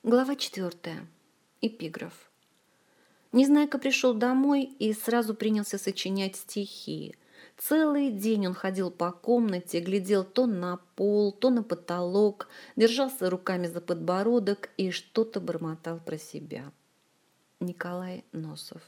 Глава 4. Эпиграф. Незнайка пришел домой и сразу принялся сочинять стихи. Целый день он ходил по комнате, глядел то на пол, то на потолок, держался руками за подбородок и что-то бормотал про себя. Николай Носов.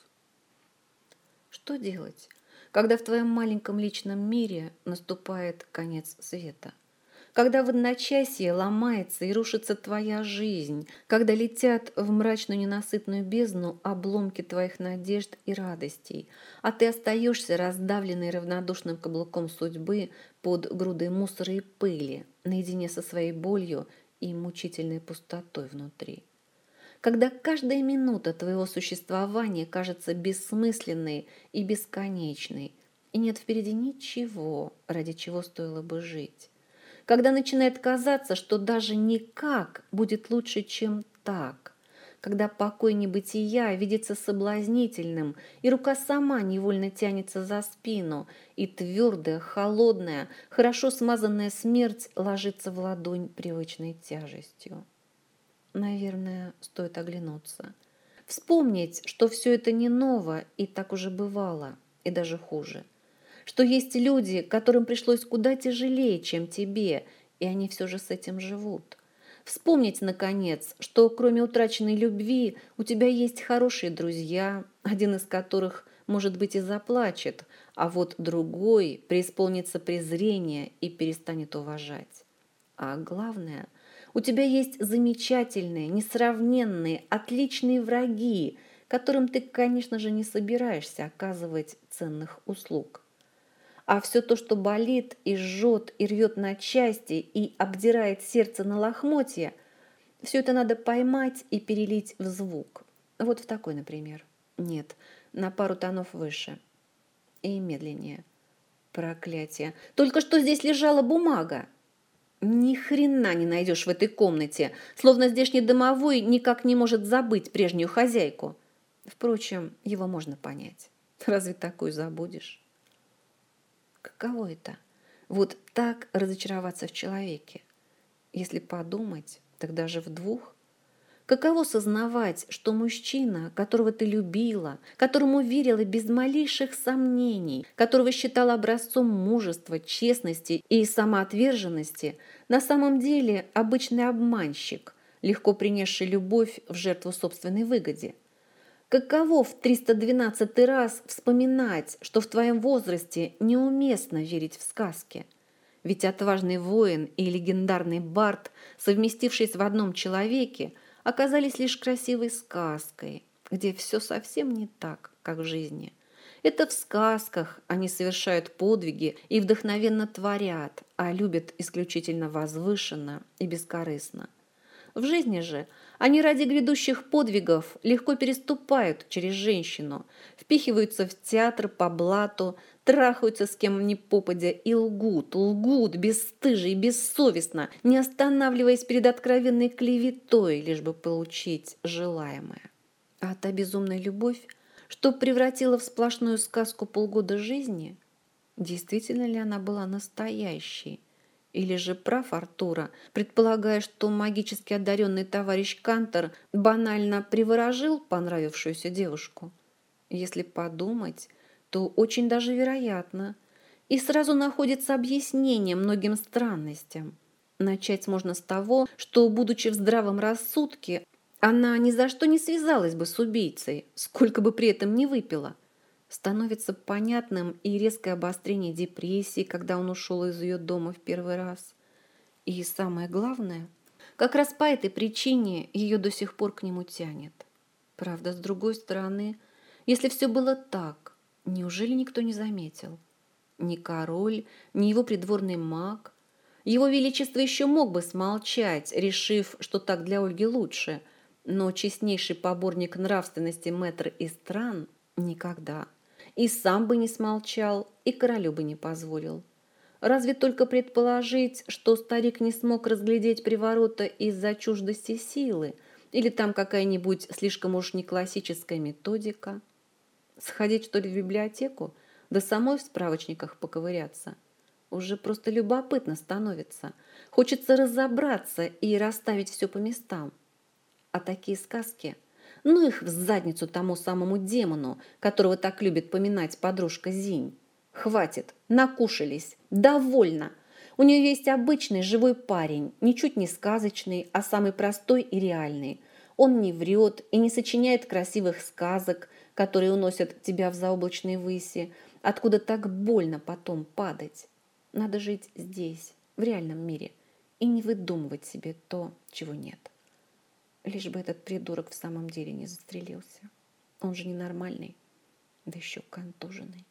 Что делать, когда в твоем маленьком личном мире наступает конец света? Когда в одночасье ломается и рушится твоя жизнь, когда летят в мрачную ненасытную бездну обломки твоих надежд и радостей, а ты остаешься раздавленный равнодушным каблуком судьбы под грудой мусора и пыли, наедине со своей болью и мучительной пустотой внутри. Когда каждая минута твоего существования кажется бессмысленной и бесконечной, и нет впереди ничего, ради чего стоило бы жить. Когда начинает казаться, что даже никак будет лучше, чем так. Когда покой небытия видится соблазнительным, и рука сама невольно тянется за спину, и твердая, холодная, хорошо смазанная смерть ложится в ладонь привычной тяжестью. Наверное, стоит оглянуться. Вспомнить, что все это не ново, и так уже бывало, и даже хуже. Что есть люди, которым пришлось куда тяжелее, чем тебе, и они все же с этим живут. Вспомнить, наконец, что кроме утраченной любви у тебя есть хорошие друзья, один из которых, может быть, и заплачет, а вот другой преисполнится презрения и перестанет уважать. А главное, у тебя есть замечательные, несравненные, отличные враги, которым ты, конечно же, не собираешься оказывать ценных услуг. А все то, что болит и жжет, и рвет на части, и обдирает сердце на лохмотья, все это надо поймать и перелить в звук. Вот в такой, например. Нет, на пару тонов выше. И медленнее. Проклятие. Только что здесь лежала бумага. Ни хрена не найдешь в этой комнате, словно здешний домовой никак не может забыть прежнюю хозяйку. Впрочем, его можно понять. Разве такую забудешь? Каково это? Вот так разочароваться в человеке. Если подумать, так даже в двух. Каково сознавать, что мужчина, которого ты любила, которому верила без малейших сомнений, которого считала образцом мужества, честности и самоотверженности, на самом деле обычный обманщик, легко принесший любовь в жертву собственной выгоде? Каково в 312 раз вспоминать, что в твоем возрасте неуместно верить в сказки? Ведь отважный воин и легендарный бард, совместившись в одном человеке, оказались лишь красивой сказкой, где все совсем не так, как в жизни. Это в сказках они совершают подвиги и вдохновенно творят, а любят исключительно возвышенно и бескорыстно. В жизни же они ради грядущих подвигов легко переступают через женщину, впихиваются в театр по блату, трахаются с кем ни попадя и лгут бесстыже и бессовестно, не останавливаясь перед откровенной клеветой, лишь бы получить желаемое. А та безумная любовь, что превратила в сплошную сказку полгода жизни, действительно ли она была настоящей? Или же прав Артура, предполагая, что магически одаренный товарищ Кантор банально приворожил понравившуюся девушку? Если подумать, то очень даже вероятно. И сразу находится объяснение многим странностям. Начать можно с того, что, будучи в здравом рассудке, она ни за что не связалась бы с убийцей, сколько бы при этом ни выпила. Становится понятным и резкое обострение депрессии, когда он ушел из ее дома в первый раз. И самое главное, как раз по этой причине ее до сих пор к нему тянет. Правда, с другой стороны, если все было так, неужели никто не заметил? Ни король, ни его придворный маг. Его величество еще мог бы смолчать, решив, что так для Ольги лучше, но честнейший поборник нравственности мэтр Истран никогда. И сам бы не смолчал, и королю бы не позволил. Разве только предположить, что старик не смог разглядеть приворота из-за чуждости силы, или там какая-нибудь слишком уж не классическая методика. Сходить, что ли, в библиотеку, да самой в справочниках поковыряться. Уже просто любопытно становится. Хочется разобраться и расставить все по местам. А такие сказки? Ну их в задницу тому самому демону, которого так любит поминать подружка Зинь. Хватит, накушались, довольно. У нее есть обычный живой парень, ничуть не сказочный, а самый простой и реальный. Он не врет и не сочиняет красивых сказок, которые уносят тебя в заоблачные выси, откуда так больно потом падать. Надо жить здесь, в реальном мире, и не выдумывать себе то, чего нет. Лишь бы этот придурок в самом деле не застрелился. Он же ненормальный, да еще контуженный.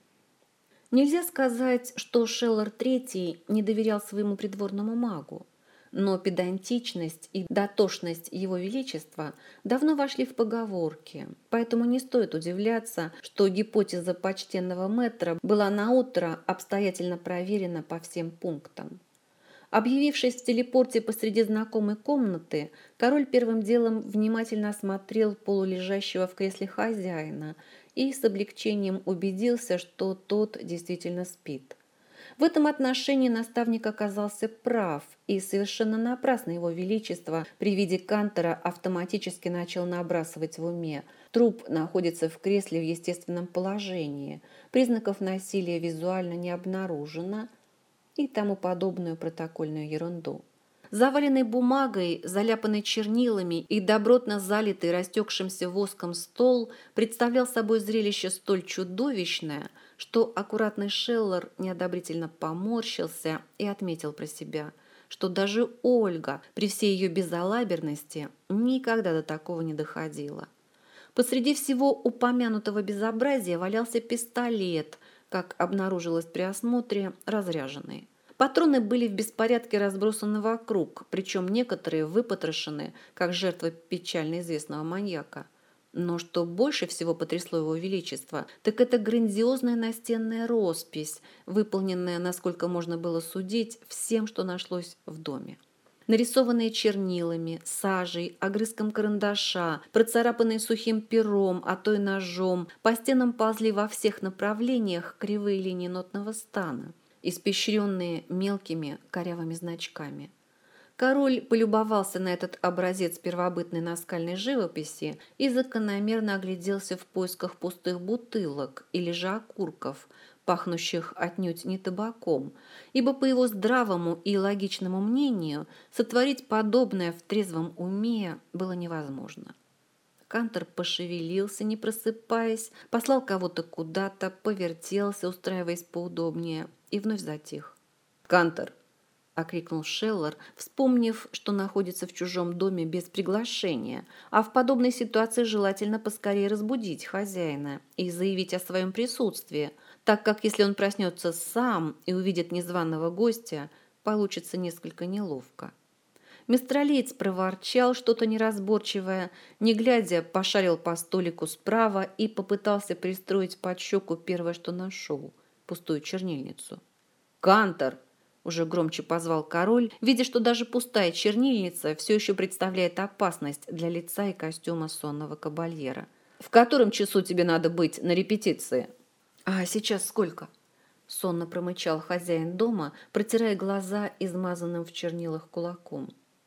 Нельзя сказать, что Шеллар III не доверял своему придворному магу, но педантичность и дотошность его величества давно вошли в поговорки, поэтому не стоит удивляться, что гипотеза почтенного мэтра была наутро обстоятельно проверена по всем пунктам. Объявившись в телепорте посреди знакомой комнаты, король первым делом внимательно осмотрел полулежащего в кресле хозяина и с облегчением убедился, что тот действительно спит. В этом отношении наставник оказался прав, и совершенно напрасно его величество при виде Кантора автоматически начал набрасывать в уме. Труп находится в кресле в естественном положении, признаков насилия визуально не обнаружено и тому подобную протокольную ерунду. Заваленный бумагой, заляпанный чернилами и добротно залитый растекшимся воском стол представлял собой зрелище столь чудовищное, что аккуратный Шеллар неодобрительно поморщился и отметил про себя, что даже Ольга при всей ее безалаберности никогда до такого не доходила. Посреди всего упомянутого безобразия валялся пистолет, как обнаружилось при осмотре, разряженный. Патроны были в беспорядке разбросаны вокруг, причем некоторые выпотрошены, как жертвы печально известного маньяка. Но что больше всего потрясло его величество, так это грандиозная настенная роспись, выполненная, насколько можно было судить, всем, что нашлось в доме. Нарисованные чернилами, сажей, огрызком карандаша, процарапанные сухим пером, а то и ножом, по стенам ползли во всех направлениях кривые линии нотного стана, испещренные мелкими корявыми значками. Король полюбовался на этот образец первобытной наскальной живописи и закономерно огляделся в поисках пустых бутылок или же окурков, пахнущих отнюдь не табаком, ибо, по его здравому и логичному мнению, сотворить подобное в трезвом уме было невозможно. Кантор пошевелился, не просыпаясь, послал кого-то куда-то, повертелся, устраиваясь поудобнее, и вновь затих. «Кантор!» — окрикнул Шеллар, вспомнив, что находится в чужом доме без приглашения, а в подобной ситуации желательно поскорее разбудить хозяина и заявить о своем присутствии, так как если он проснется сам и увидит незваного гостя, получится несколько неловко. Мистралиец проворчал что-то неразборчивое, не глядя, пошарил по столику справа и попытался пристроить под щеку первое, что нашел – пустую чернильницу. «Кантор!» – уже громче позвал король, видя, что даже пустая чернильница все еще представляет опасность для лица и костюма сонного кабальера. «В котором часу тебе надо быть на репетиции?» «А сейчас сколько?» – сонно промычал хозяин дома, протирая глаза измазанным в чернилах кулаком.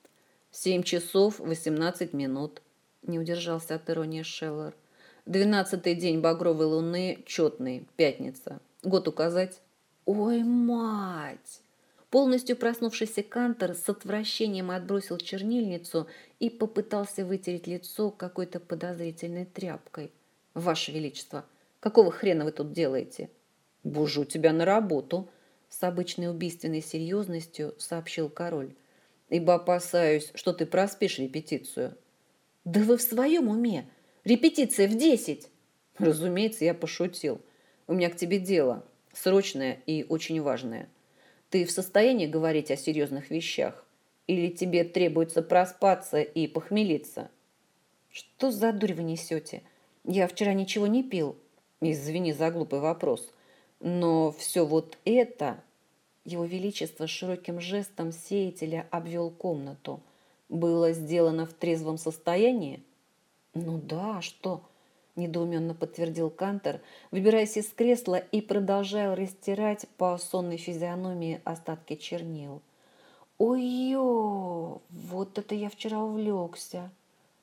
7 часов 18 минут, не удержался от иронии Шеллар. 12-й день багровой луны, четный, пятница. Год указать? Ой, мать! Полностью проснувшийся Кантор с отвращением отбросил чернильницу и попытался вытереть лицо какой-то подозрительной тряпкой. Ваше Величество, какого хрена вы тут делаете? Бужу тебя на работу, с обычной убийственной серьезностью сообщил король. Ибо опасаюсь, что ты проспишь репетицию. Да вы в своем уме? Репетиция в 10. Разумеется, я пошутил. У меня к тебе дело, срочное и очень важное. Ты в состоянии говорить о серьезных вещах? Или тебе требуется проспаться и похмелиться? Что за дурь вы несете? Я вчера ничего не пил. Извини за глупый вопрос. Но все вот это... Его Величество широким жестом сеятеля обвел комнату. «Было сделано в трезвом состоянии?» «Ну да, что?» – недоуменно подтвердил Кантор, выбираясь из кресла и продолжая растирать по сонной физиономии остатки чернил. «Ой-ё, вот это я вчера увлекся!»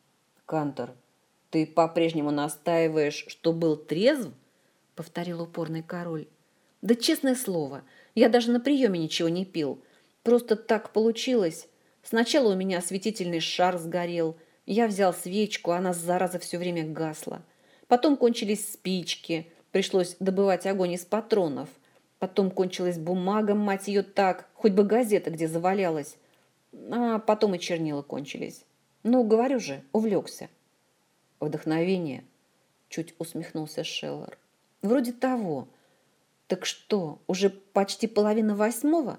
Кантор, ты по-прежнему настаиваешь, что был трезв? Повторил упорный король. Да честное слово, я даже на приеме ничего не пил. Просто так получилось. Сначала у меня осветительный шар сгорел. Я взял свечку, она, зараза, все время гасла. Потом кончились спички. Пришлось добывать огонь из патронов. Потом кончилась бумага, мать ее, так. Хоть бы газета где завалялась. А потом и чернила кончились. Ну, говорю же, увлекся. Вдохновение, чуть усмехнулся Шеллер. Вроде того. Так что, уже почти 7:30?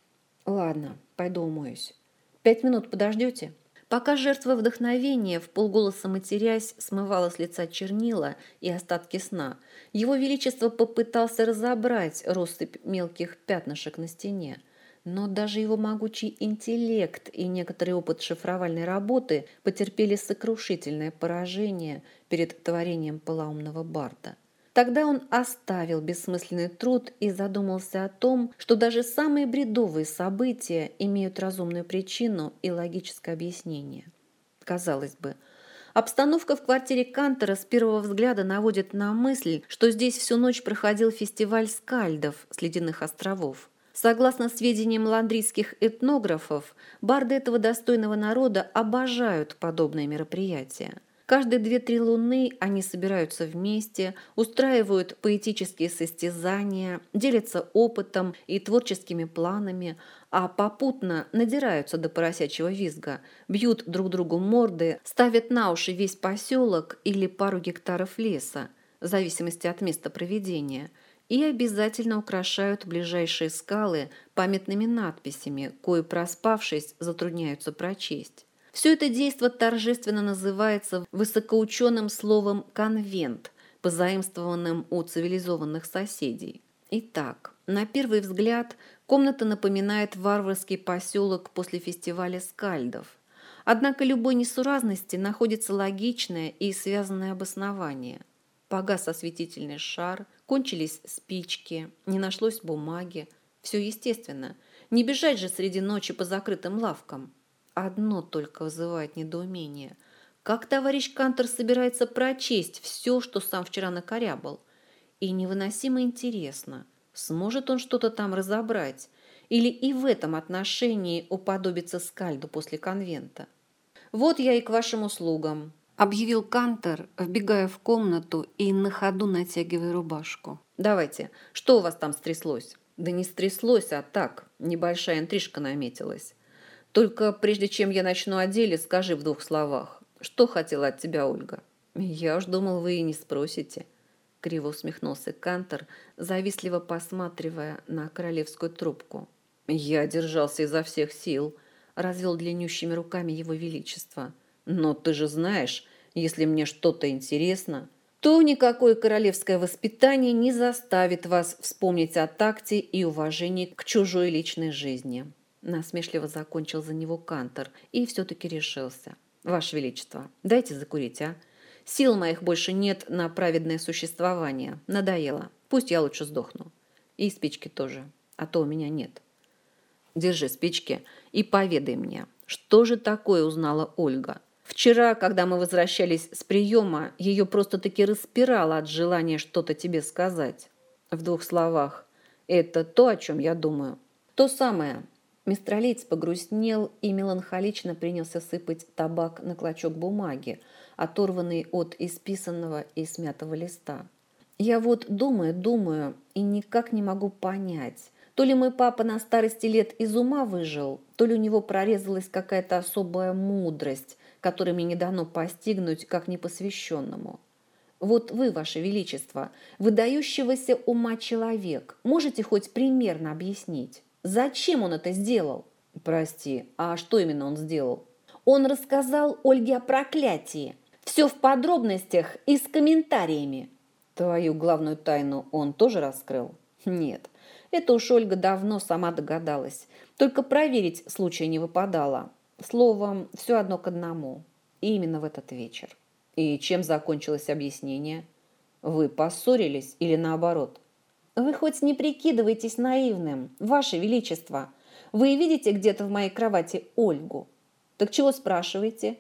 Ладно, пойду умоюсь. 5 минут подождете? Пока жертва вдохновения, вполголоса матерясь, смывала с лица чернила и остатки сна, его величество попытался разобрать россыпь мелких пятнышек на стене. Но даже его могучий интеллект и некоторый опыт шифровальной работы потерпели сокрушительное поражение перед творением полоумного барда. Тогда он оставил бессмысленный труд и задумался о том, что даже самые бредовые события имеют разумную причину и логическое объяснение. Казалось бы, обстановка в квартире Кантора с первого взгляда наводит на мысль, что здесь всю ночь проходил фестиваль скальдов с ледяных островов. Согласно сведениям ландрийских этнографов, барды этого достойного народа обожают подобные мероприятия. Каждые 2-3 луны они собираются вместе, устраивают поэтические состязания, делятся опытом и творческими планами, а попутно надираются до поросячьего визга, бьют друг другу морды, ставят на уши весь поселок или пару гектаров леса, в зависимости от места проведения, и обязательно украшают ближайшие скалы памятными надписями, кои, проспавшись, затрудняются прочесть. Все это действо торжественно называется высокоученым словом «конвент», позаимствованным у цивилизованных соседей. Итак, на первый взгляд, комната напоминает варварский поселок после фестиваля скальдов. Однако любой несуразности находится логичное и связанное обоснование. Погас осветительный шар, кончились спички, не нашлось бумаги. Все естественно. Не бежать же среди ночи по закрытым лавкам. Одно только вызывает недоумение. Как товарищ Кантор собирается прочесть все, что сам вчера накорябал? И невыносимо интересно, сможет он что-то там разобрать? Или и в этом отношении уподобится скальду после конвента? «Вот я и к вашим услугам», – объявил Кантор, вбегая в комнату и на ходу натягивая рубашку. «Давайте, что у вас там стряслось?» «Да не стряслось, а так, небольшая интрижка наметилась. Только прежде чем я начну о деле, скажи в 2 словах, что хотела от тебя Ольга?» «Я уж думал, вы и не спросите», — криво усмехнулся Кантор, завистливо посматривая на королевскую трубку. «Я держался изо всех сил», — развел длиннющими руками его величество. «Но ты же знаешь, если мне что-то интересно, то никакое королевское воспитание не заставит вас вспомнить о такте и уважении к чужой личной жизни». Насмешливо закончил за него Кантор и все-таки решился. «Ваше Величество, дайте закурить, а? Сил моих больше нет на праведное существование. Надоело. Пусть я лучше сдохну. И спички тоже, а то у меня нет. Держи спички и поведай мне, что же такое узнала Ольга? Вчера, когда мы возвращались с приема, ее просто-таки распирало от желания что-то тебе сказать. В 2 словах. Это то, о чем я думаю. То самое». Мистралиец погрустнел и меланхолично принялся сыпать табак на клочок бумаги, оторванный от исписанного и смятого листа. «Я вот думаю и никак не могу понять, то ли мой папа на старости лет из ума выжил, то ли у него прорезалась какая-то особая мудрость, которой мне не дано постигнуть как непосвященному. Вот вы, Ваше Величество, выдающегося ума человек, можете хоть примерно объяснить, зачем он это сделал?» «Прости, а что именно он сделал?» «Он рассказал Ольге о проклятии. Все в подробностях и с комментариями». «Твою главную тайну он тоже раскрыл?» «Нет, это уж Ольга давно сама догадалась. Только проверить случая не выпадало. Словом, все одно к одному. И именно в этот вечер». «И чем закончилось объяснение? Вы поссорились или наоборот?» «Вы хоть не прикидывайтесь наивным, Ваше Величество. Вы видите где-то в моей кровати Ольгу? Так чего спрашиваете?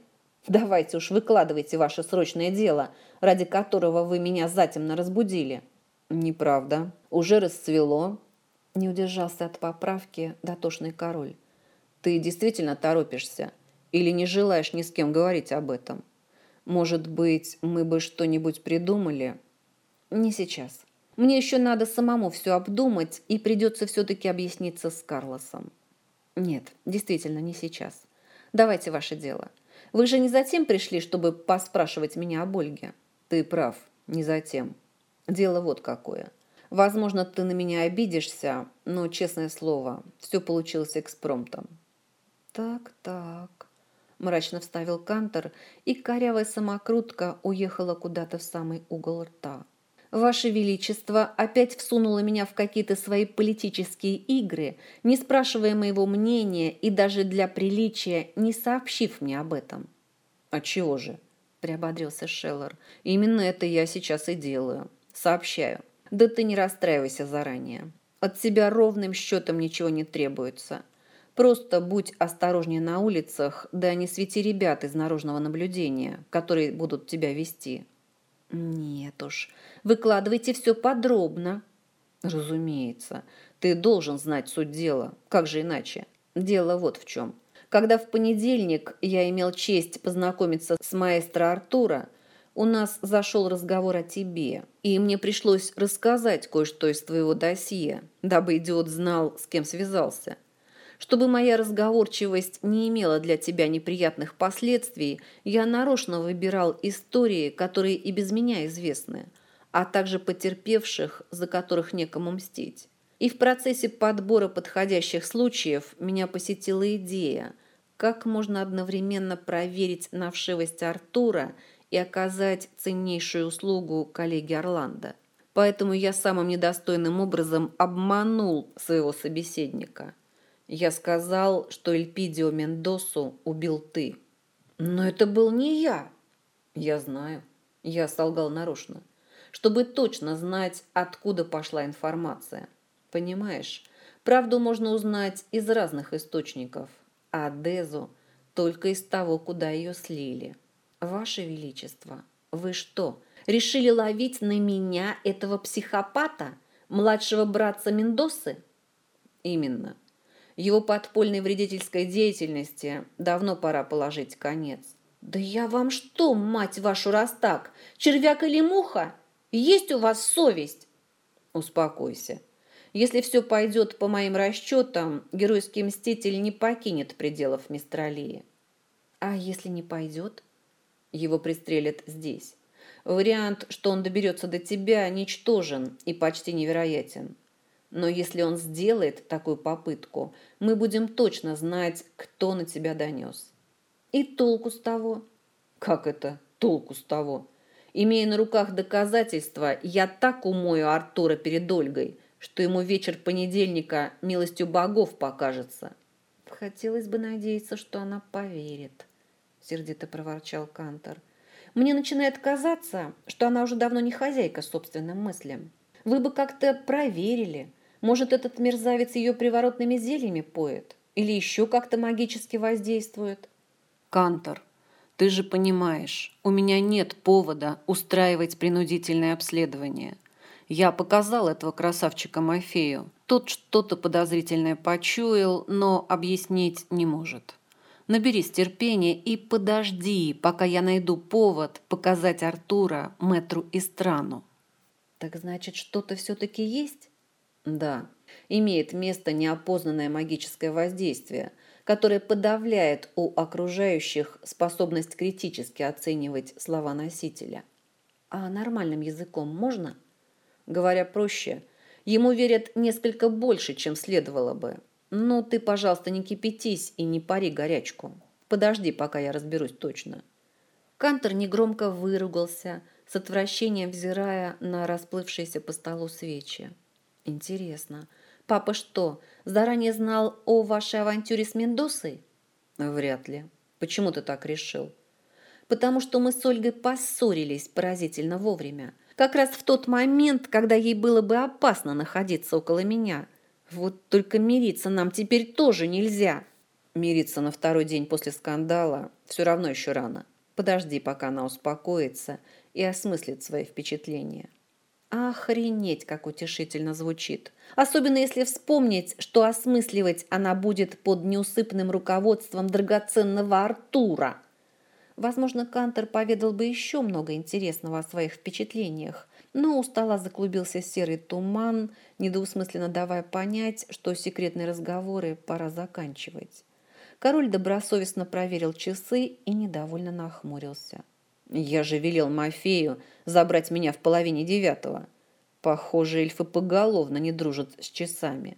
Давайте уж выкладывайте ваше срочное дело, ради которого вы меня затемно разбудили». «Неправда. Уже расцвело». Не удержался от поправки дотошный король. «Ты действительно торопишься? Или не желаешь ни с кем говорить об этом? Может быть, мы бы что-нибудь придумали?» «Не сейчас. Мне еще надо самому все обдумать, и придется все-таки объясниться с Карлосом». «Нет, действительно, не сейчас. Давайте ваше дело. Вы же не затем пришли, чтобы поспрашивать меня об Ольге?» «Ты прав, не затем. Дело вот какое. Возможно, ты на меня обидишься, но, честное слово, все получилось экспромтом». «Так», – мрачно вставил Кантор, и корявая самокрутка уехала куда-то в самый угол рта. «Ваше Величество опять всунуло меня в какие-то свои политические игры, не спрашивая моего мнения и даже для приличия не сообщив мне об этом». «Отчего же?» – приободрился Шеллер. «Именно это я сейчас и делаю. Сообщаю. Да ты не расстраивайся заранее. От тебя ровным счетом ничего не требуется. Просто будь осторожнее на улицах, да не свети ребят из наружного наблюдения, которые будут тебя вести». «Нет уж, выкладывайте все подробно». «Разумеется, ты должен знать суть дела. Как же иначе? Дело вот в чем. Когда в понедельник я имел честь познакомиться с маэстро Артура, у нас зашел разговор о тебе, и мне пришлось рассказать кое-что из твоего досье, дабы идиот знал, с кем связался. Чтобы моя разговорчивость не имела для тебя неприятных последствий, я нарочно выбирал истории, которые и без меня известны, а также потерпевших, за которых некому мстить. И в процессе подбора подходящих случаев меня посетила идея, как можно одновременно проверить на вшивость Артура и оказать ценнейшую услугу коллеге Орландо. Поэтому я самым недостойным образом обманул своего собеседника. Я сказал, что Эльпидио Мендосу убил ты. Но это был не я. Я знаю. Я солгал нарочно, чтобы точно знать, откуда пошла информация. Понимаешь, правду можно узнать из разных источников, а Дезу только из того, куда ее слили. Ваше Величество, вы что, решили ловить на меня этого психопата, младшего братца Мендосы? Именно. Его подпольной вредительской деятельности давно пора положить конец. Да я вам что, мать вашу, раз так? Червяк или муха? Есть у вас совесть? Успокойся. Если все пойдет по моим расчетам, геройский мститель не покинет пределов Мистралии. А если не пойдет? Его пристрелят здесь. Вариант, что он доберется до тебя, ничтожен и почти невероятен. Но если он сделает такую попытку, мы будем точно знать, кто на тебя донес. И толку с того? Как это толку с того? Имея на руках доказательства, я так умою Артура перед Ольгой, что ему вечер понедельника милостью богов покажется. Хотелось бы надеяться, что она поверит, сердито проворчал Кантор. Мне начинает казаться, что она уже давно не хозяйка собственным мыслям. Вы бы как-то проверили. Может, этот мерзавец ее приворотными зельями поет? Или еще как-то магически воздействует? Кантор, ты же понимаешь, у меня нет повода устраивать принудительное обследование. Я показал этого красавчика Мафею. Тот что-то подозрительное почуял, но объяснить не может. Наберись терпения и подожди, пока я найду повод показать Артура мэтру Истрану. Так значит, что-то все-таки есть? Да, имеет место неопознанное магическое воздействие, которое подавляет у окружающих способность критически оценивать слова носителя. А нормальным языком можно? Говоря проще, ему верят несколько больше, чем следовало бы. Ну, ты, пожалуйста, не кипятись и не пари горячку. Подожди, пока я разберусь точно. Кантор негромко выругался, с отвращением взирая на расплывшиеся по столу свечи. Интересно, папа что, заранее знал о вашей авантюре с Мендосой? Вряд ли. Почему ты так решил? Потому что мы с Ольгой поссорились поразительно вовремя. Как раз в тот момент, когда ей было бы опасно находиться около меня. Вот только мириться нам теперь тоже нельзя. Мириться на второй день после скандала все равно еще рано. Подожди, пока она успокоится и осмыслит свои впечатления. Охренеть, как утешительно звучит. Особенно если вспомнить, что осмысливать она будет под неусыпным руководством драгоценного Артура. Возможно, Кантор поведал бы еще много интересного о своих впечатлениях, но у стола заклубился серый туман, недвусмысленно давая понять, что секретные разговоры пора заканчивать. Король добросовестно проверил часы и недовольно нахмурился. «Я же велел Мафею забрать меня в 8:30. Похоже, эльфы поголовно не дружат с часами».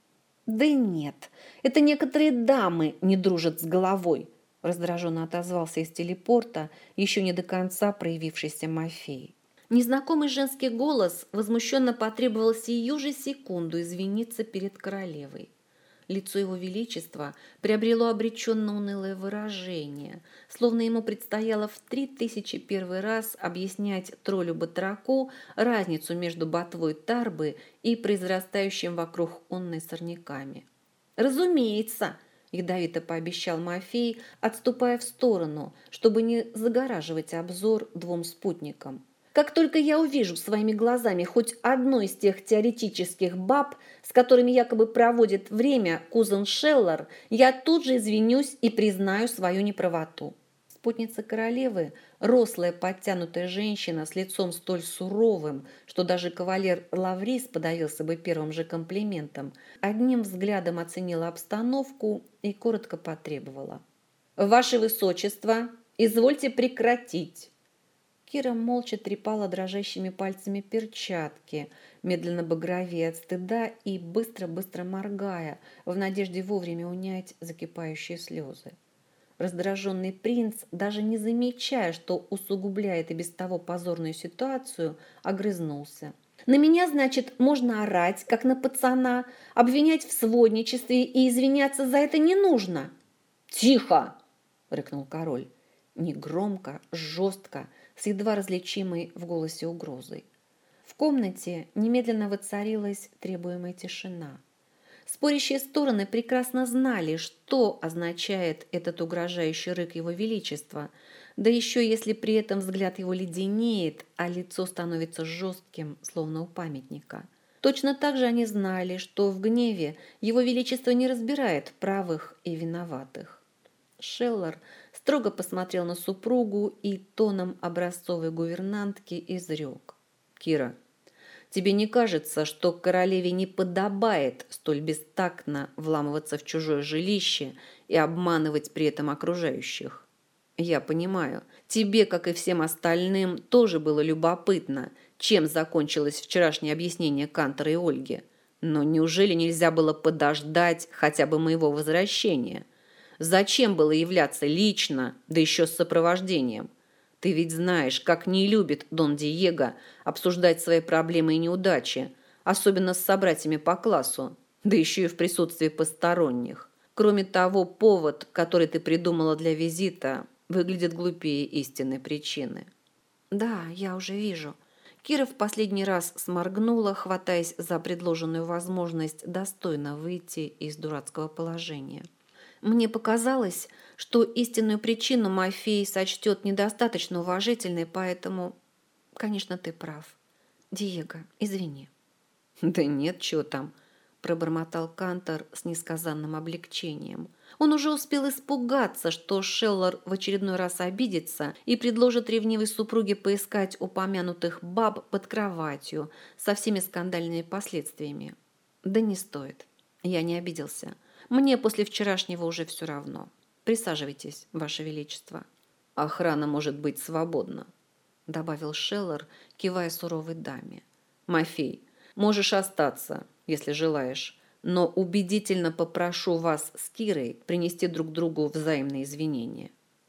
«Да нет, это некоторые дамы не дружат с головой», раздраженно отозвался из телепорта еще не до конца проявившийся Мафей. Незнакомый женский голос возмущенно потребовал сию же секунду извиниться перед королевой. Лицо его величества приобрело обреченно унылое выражение, словно ему предстояло в 3001 раз объяснять троллю-батраку разницу между ботвой тарбы и произрастающим вокруг онной сорняками. «Разумеется!» – ядовито пообещал Мафей, отступая в сторону, чтобы не загораживать обзор двум спутникам. Как только я увижу своими глазами хоть одну из тех теоретических баб, с которыми якобы проводит время кузен Шеллар, я тут же извинюсь и признаю свою неправоту. Спутница королевы, рослая подтянутая женщина с лицом столь суровым, что даже кавалер Лаврис подавился бы первым же комплиментом, одним взглядом оценила обстановку и коротко потребовала: «Ваше высочество, извольте прекратить!» Кира молча трепала дрожащими пальцами перчатки, медленно багровея от стыда и быстро-быстро моргая, в надежде вовремя унять закипающие слезы. Раздраженный принц, даже не замечая, что усугубляет и без того позорную ситуацию, огрызнулся. «На меня, значит, можно орать, как на пацана, обвинять в сводничестве, и извиняться за это не нужно». «Тихо!» – рыкнул король. Негромко, жестко, с едва различимой в голосе угрозой. В комнате немедленно воцарилась требуемая тишина. Спорящие стороны прекрасно знали, что означает этот угрожающий рык его величества, да еще если при этом взгляд его леденеет, а лицо становится жестким, словно у памятника. Точно так же они знали, что в гневе его величество не разбирает правых и виноватых. Шеллар строго посмотрел на супругу и тоном образцовой гувернантки изрек: «Кира, тебе не кажется, что королеве не подобает столь бестактно вламываться в чужое жилище и обманывать при этом окружающих? Я понимаю, тебе, как и всем остальным, тоже было любопытно, чем закончилось вчерашнее объяснение Кантора и Ольги. Но неужели нельзя было подождать хотя бы моего возвращения? Зачем было являться лично, да еще с сопровождением? Ты ведь знаешь, как не любит Дон Диего обсуждать свои проблемы и неудачи, особенно с собратьями по классу, да еще и в присутствии посторонних. Кроме того, повод, который ты придумала для визита, выглядит глупее истинной причины». «Да, я уже вижу». Кира в последний раз сморгнула, хватаясь за предложенную возможность достойно выйти из дурацкого положения. Мне показалось, что истинную причину Мафей сочтет недостаточно уважительной, поэтому, конечно, ты прав. Диего, извини. Да нет, чего там, пробормотал Кантор с несказанным облегчением. Он уже успел испугаться, что Шеллар в очередной раз обидится и предложит ревнивой супруге поискать упомянутых баб под кроватью со всеми скандальными последствиями. Да не стоит. Я не обиделся. Мне после вчерашнего уже все равно. Присаживайтесь, Ваше Величество. Охрана может быть свободна, добавил Шеллар, кивая суровой даме. Мафей, можешь остаться, если желаешь, но убедительно попрошу вас с Кирой принести друг другу взаимные извинения.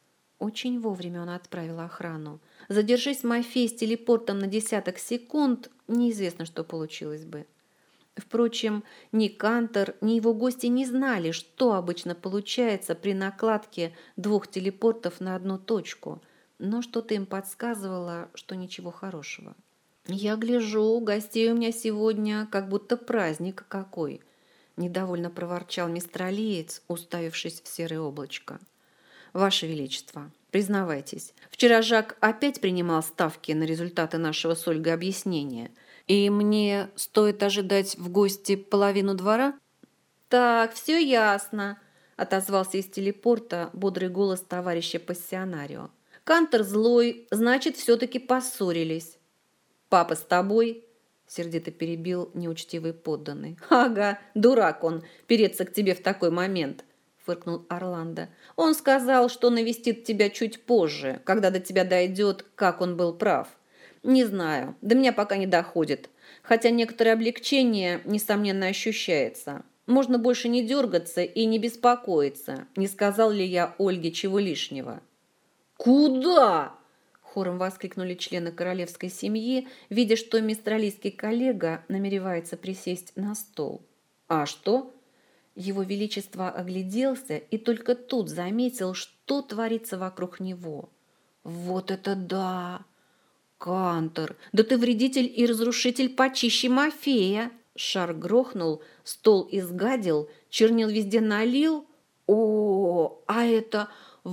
Очень вовремя он отправил охрану. Задержись Мафей с телепортом на десяток секунд, неизвестно, что получилось бы. Впрочем, ни Кантор, ни его гости не знали, что обычно получается при накладке двух телепортов на одну точку, но что-то им подсказывало, что ничего хорошего. «Я гляжу, гостей у меня сегодня как будто праздник какой», – недовольно проворчал мистралиец, уставившись в серое облачко. «Ваше Величество, Признавайтесь, вчера Жак опять принимал ставки на результаты нашего с Ольгой объяснения, и мне стоит ожидать в гости половину двора? Так, все ясно, отозвался из телепорта бодрый голос товарища пассионарио. Кантор злой, значит, все-таки поссорились. Папа с тобой? Сердито перебил неучтивый подданный. Ага, дурак он, переться к тебе в такой момент, фыркнул Орландо. Он сказал, что навестит тебя чуть позже, когда до тебя дойдет, как он был прав. Не знаю, до меня пока не доходит, хотя некоторое облегчение, несомненно, ощущается. Можно больше не дергаться и не беспокоиться, не сказал ли я Ольге чего лишнего. «Куда?» – хором воскликнули члены королевской семьи, видя, что мистралийский коллега намеревается присесть на стол. «А что?» Его Величество огляделся и только тут заметил, что творится вокруг него. «Вот это да! Кантор, да ты вредитель и разрушитель почище Мафея!» Шар грохнул, стол изгадил, чернил везде налил. «О, а это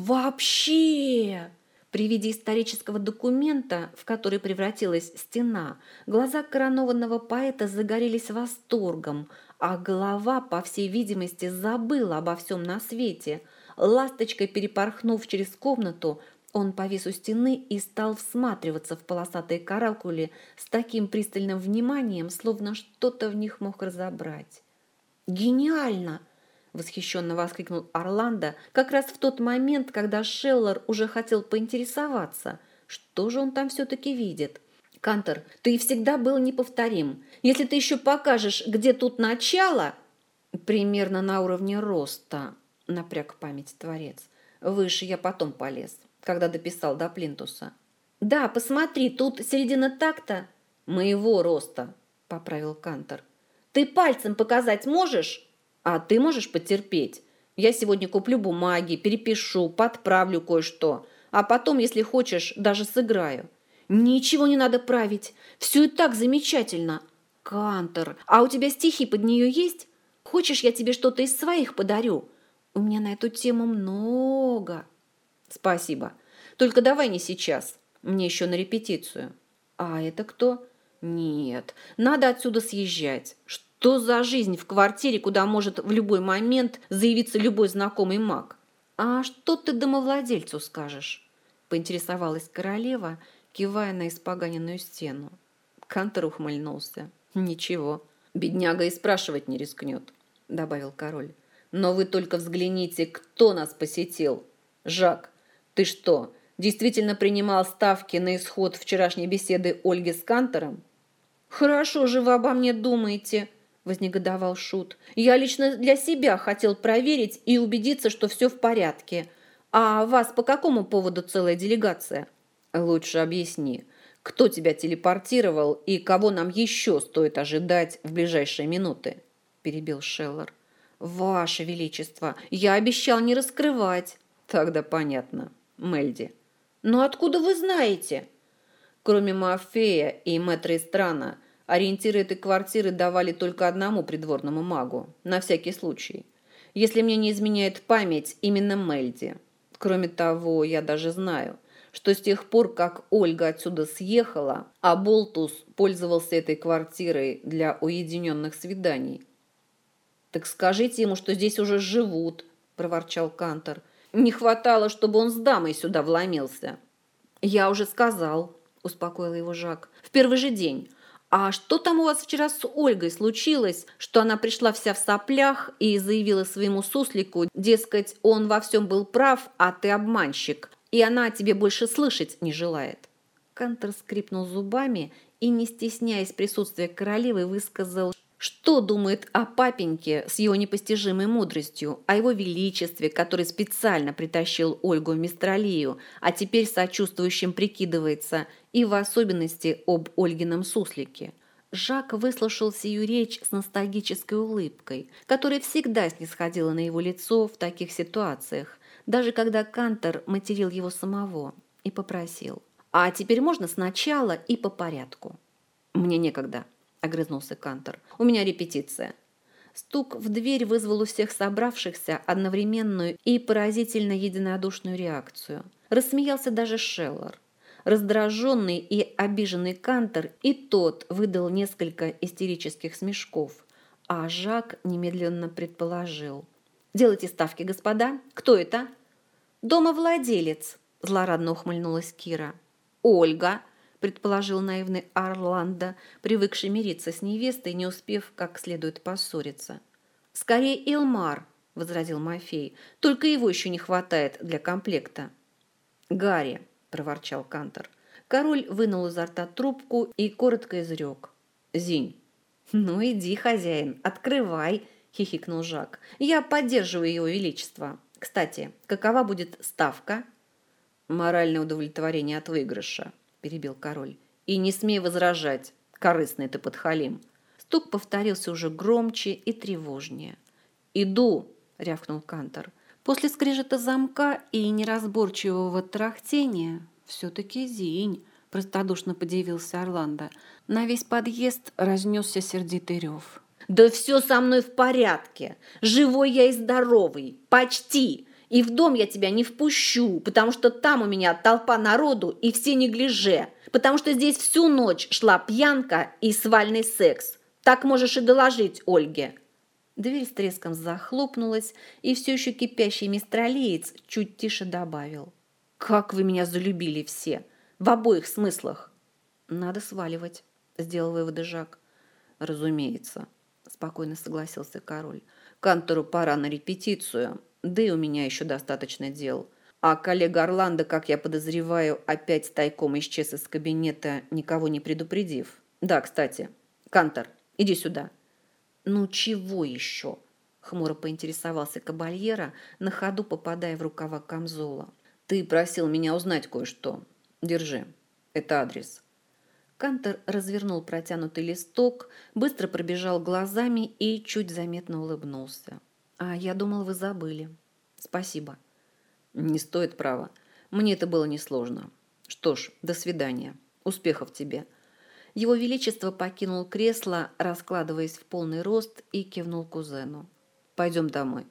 вообще!» При виде исторического документа, в который превратилась стена, глаза коронованного поэта загорелись восторгом, а голова, по всей видимости, забыла обо всем на свете. Ласточкой перепорхнув через комнату, он повис у стены и стал всматриваться в полосатые каракули с таким пристальным вниманием, словно что-то в них мог разобрать. «Гениально!» – восхищенно воскликнул Орландо как раз в тот момент, когда Шеллер уже хотел поинтересоваться, что же он там все-таки видит. «Кантор, ты всегда был неповторим. Если ты еще покажешь, где тут начало...» «Примерно на уровне роста», – напряг память творец. «Выше я потом полез, когда дописал до плинтуса». «Да, посмотри, тут середина такта». «Моего роста», – поправил Кантор. «Ты пальцем показать можешь?» «А ты можешь потерпеть? Я сегодня куплю бумаги, перепишу, подправлю кое-что, а потом, если хочешь, даже сыграю». «Ничего не надо править, все и так замечательно». «Кантор, а у тебя стихи под нее есть? Хочешь, я тебе что-то из своих подарю? У меня на эту тему много». «Спасибо. Только давай не сейчас. Мне еще на репетицию». «А это кто?» «Нет, надо отсюда съезжать. Что за жизнь в квартире, куда может в любой момент заявиться любой знакомый маг?» «А что ты домовладельцу скажешь?» – поинтересовалась королева, кивая на испоганенную стену. Кантор ухмыльнулся. «Ничего, бедняга и спрашивать не рискнет», – добавил король. «Но вы только взгляните, кто нас посетил. Жак, ты что, действительно принимал ставки на исход вчерашней беседы Ольги с Кантором?» «Хорошо же вы обо мне думаете», – вознегодовал Шут. «Я лично для себя хотел проверить и убедиться, что все в порядке. А вас по какому поводу целая делегация?» «Лучше объясни, кто тебя телепортировал и кого нам еще стоит ожидать в ближайшие минуты?» – перебил Шеллер. «Ваше Величество, я обещал не раскрывать». «Тогда понятно. Мельди». «Но откуда вы знаете?» «Кроме Мафея и мэтра Истрана, ориентиры этой квартиры давали только одному придворному магу, на всякий случай. Если мне не изменяет память, именно Мельди. Кроме того, я даже знаю, что с тех пор, как Ольга отсюда съехала, а Болтус пользовался этой квартирой для уединенных свиданий». «Так скажите ему, что здесь уже живут», – проворчал Кантор. «Не хватало, чтобы он с дамой сюда вломился». «Я уже сказал», – успокоил его Жак, – «в первый же день. А что там у вас вчера с Ольгой случилось, что она пришла вся в соплях и заявила своему суслику, дескать, он во всем был прав, а ты обманщик, и она о тебе больше слышать не желает?» Кантор скрипнул зубами и, не стесняясь присутствия королевы, высказал, что думает о папеньке с его непостижимой мудростью, о его величестве, который специально притащил Ольгу в Мистралию, а теперь сочувствующим прикидывается, и в особенности об Ольгином суслике. Жак выслушал сию речь с ностальгической улыбкой, которая всегда снисходила на его лицо в таких ситуациях, даже когда Кантор материл его самого, и попросил: «А теперь можно сначала и по порядку?» «Мне некогда», – огрызнулся Кантор. «У меня репетиция». Стук в дверь вызвал у всех собравшихся одновременную и поразительно единодушную реакцию. Рассмеялся даже Шеллар. Раздраженный и обиженный Кантор и тот выдал несколько истерических смешков, а Жак немедленно предположил. «Делайте ставки, господа. Кто это?» «Домовладелец», – злорадно ухмыльнулась Кира. «Ольга», – предположил наивный Орландо, привыкший мириться с невестой, не успев как следует поссориться. «Скорее Илмар», – возразил Мафей, – «только его еще не хватает для комплекта». «Гарри», – проворчал Кантор. Король вынул изо рта трубку и коротко изрек. «Зинь». «Ну иди, хозяин, открывай», – хихикнул Жак. «Я поддерживаю его величество. Кстати, какова будет ставка?» «Моральное удовлетворение от выигрыша», – перебил король. «И не смей возражать, корыстный ты подхалим». Стук повторился уже громче и тревожнее. «Иду!» – рявкнул Кантор. После скрежета замка и неразборчивого трахтения «все-таки Зинь», – простодушно подивился Орландо. На весь подъезд разнесся сердитый рев. «Да все со мной в порядке. Живой я и здоровый. Почти. И в дом я тебя не впущу, потому что там у меня толпа народу и все неглиже. Потому что здесь всю ночь шла пьянка и свальный секс. Так можешь и доложить Ольге». Дверь с треском захлопнулась, и все еще кипящий мистралиец чуть тише добавил. «Как вы меня залюбили все! В обоих смыслах!» «Надо сваливать», – сделал выводы Жак. «Разумеется», – спокойно согласился король. «Кантору пора на репетицию, да и у меня еще достаточно дел. А коллега Орландо, как я подозреваю, опять тайком исчез из кабинета, никого не предупредив. Да, кстати, Кантор, иди сюда». «Ну чего еще?» – хмуро поинтересовался кабальера, на ходу попадая в рукава камзола. «Ты просил меня узнать кое-что. Держи, это адрес». Кантор развернул протянутый листок, быстро пробежал глазами и чуть заметно улыбнулся. «А я думал, вы забыли. Спасибо». «Не стоит, право. Мне это было несложно. Что ж, до свидания. Успехов тебе». Его Величество покинул кресло, раскладываясь в полный рост, и кивнул кузену. «Пойдем домой».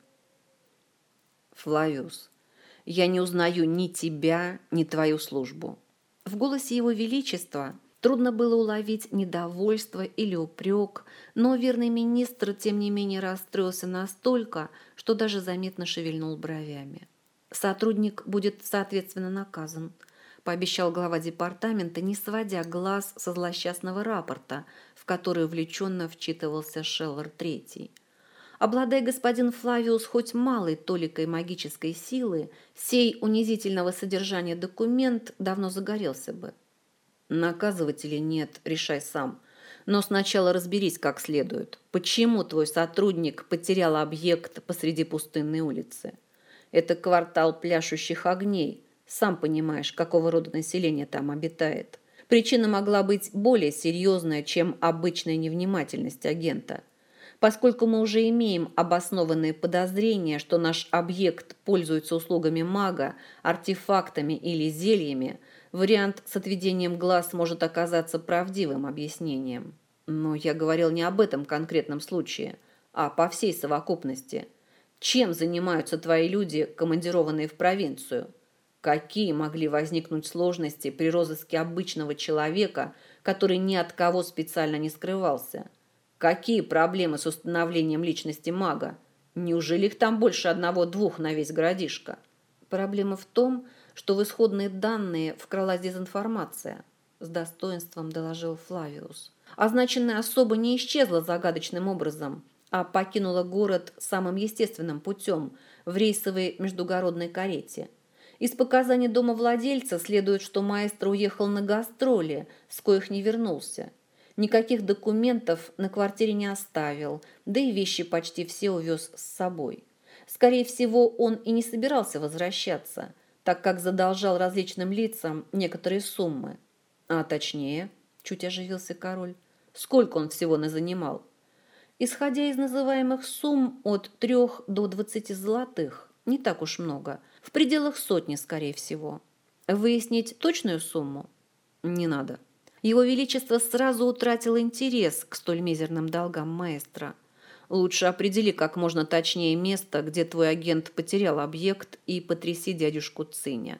«Флавиус, я не узнаю ни тебя, ни твою службу». В голосе Его Величества трудно было уловить недовольство или упрек, но верный министр, тем не менее, расстроился настолько, что даже заметно шевельнул бровями. «Сотрудник будет, соответственно, наказан», – пообещал глава департамента, не сводя глаз со злосчастного рапорта, в который увлеченно вчитывался Шеллар III. Обладая господин Флавиус хоть малой толикой магической силы, сей унизительного содержания документ давно загорелся бы. «Наказывать или нет, решай сам. Но сначала разберись как следует. Почему твой сотрудник потерял объект посреди пустынной улицы? Это квартал пляшущих огней. Сам понимаешь, какого рода население там обитает. Причина могла быть более серьезная, чем обычная невнимательность агента. Поскольку мы уже имеем обоснованные подозрения, что наш объект пользуется услугами мага, артефактами или зельями, вариант с отведением глаз может оказаться правдивым объяснением. Но я говорил не об этом конкретном случае, а по всей совокупности. Чем занимаются твои люди, командированные в провинцию? Какие могли возникнуть сложности при розыске обычного человека, который ни от кого специально не скрывался? Какие проблемы с установлением личности мага? Неужели их там больше одного-двух на весь городишко? Проблема в том, что в исходные данные вкралась дезинформация, с достоинством доложил Флавиус. Означенная особа не исчезла загадочным образом, а покинула город самым естественным путем в рейсовой междугородной карете. Из показаний домовладельца следует, что маэстро уехал на гастроли, с коих не вернулся. Никаких документов на квартире не оставил, да и вещи почти все увез с собой. Скорее всего, он и не собирался возвращаться, так как задолжал различным лицам некоторые суммы. А точнее, чуть оживился король, сколько он всего назанимал? Исходя из называемых сумм, от 3 до 20 золотых, не так уж много, в пределах сотни, скорее всего. Выяснить точную сумму? Не надо. Его Величество сразу утратило интерес к столь мизерным долгам маэстро. Лучше определи как можно точнее место, где твой агент потерял объект, и потряси дядюшку Циня.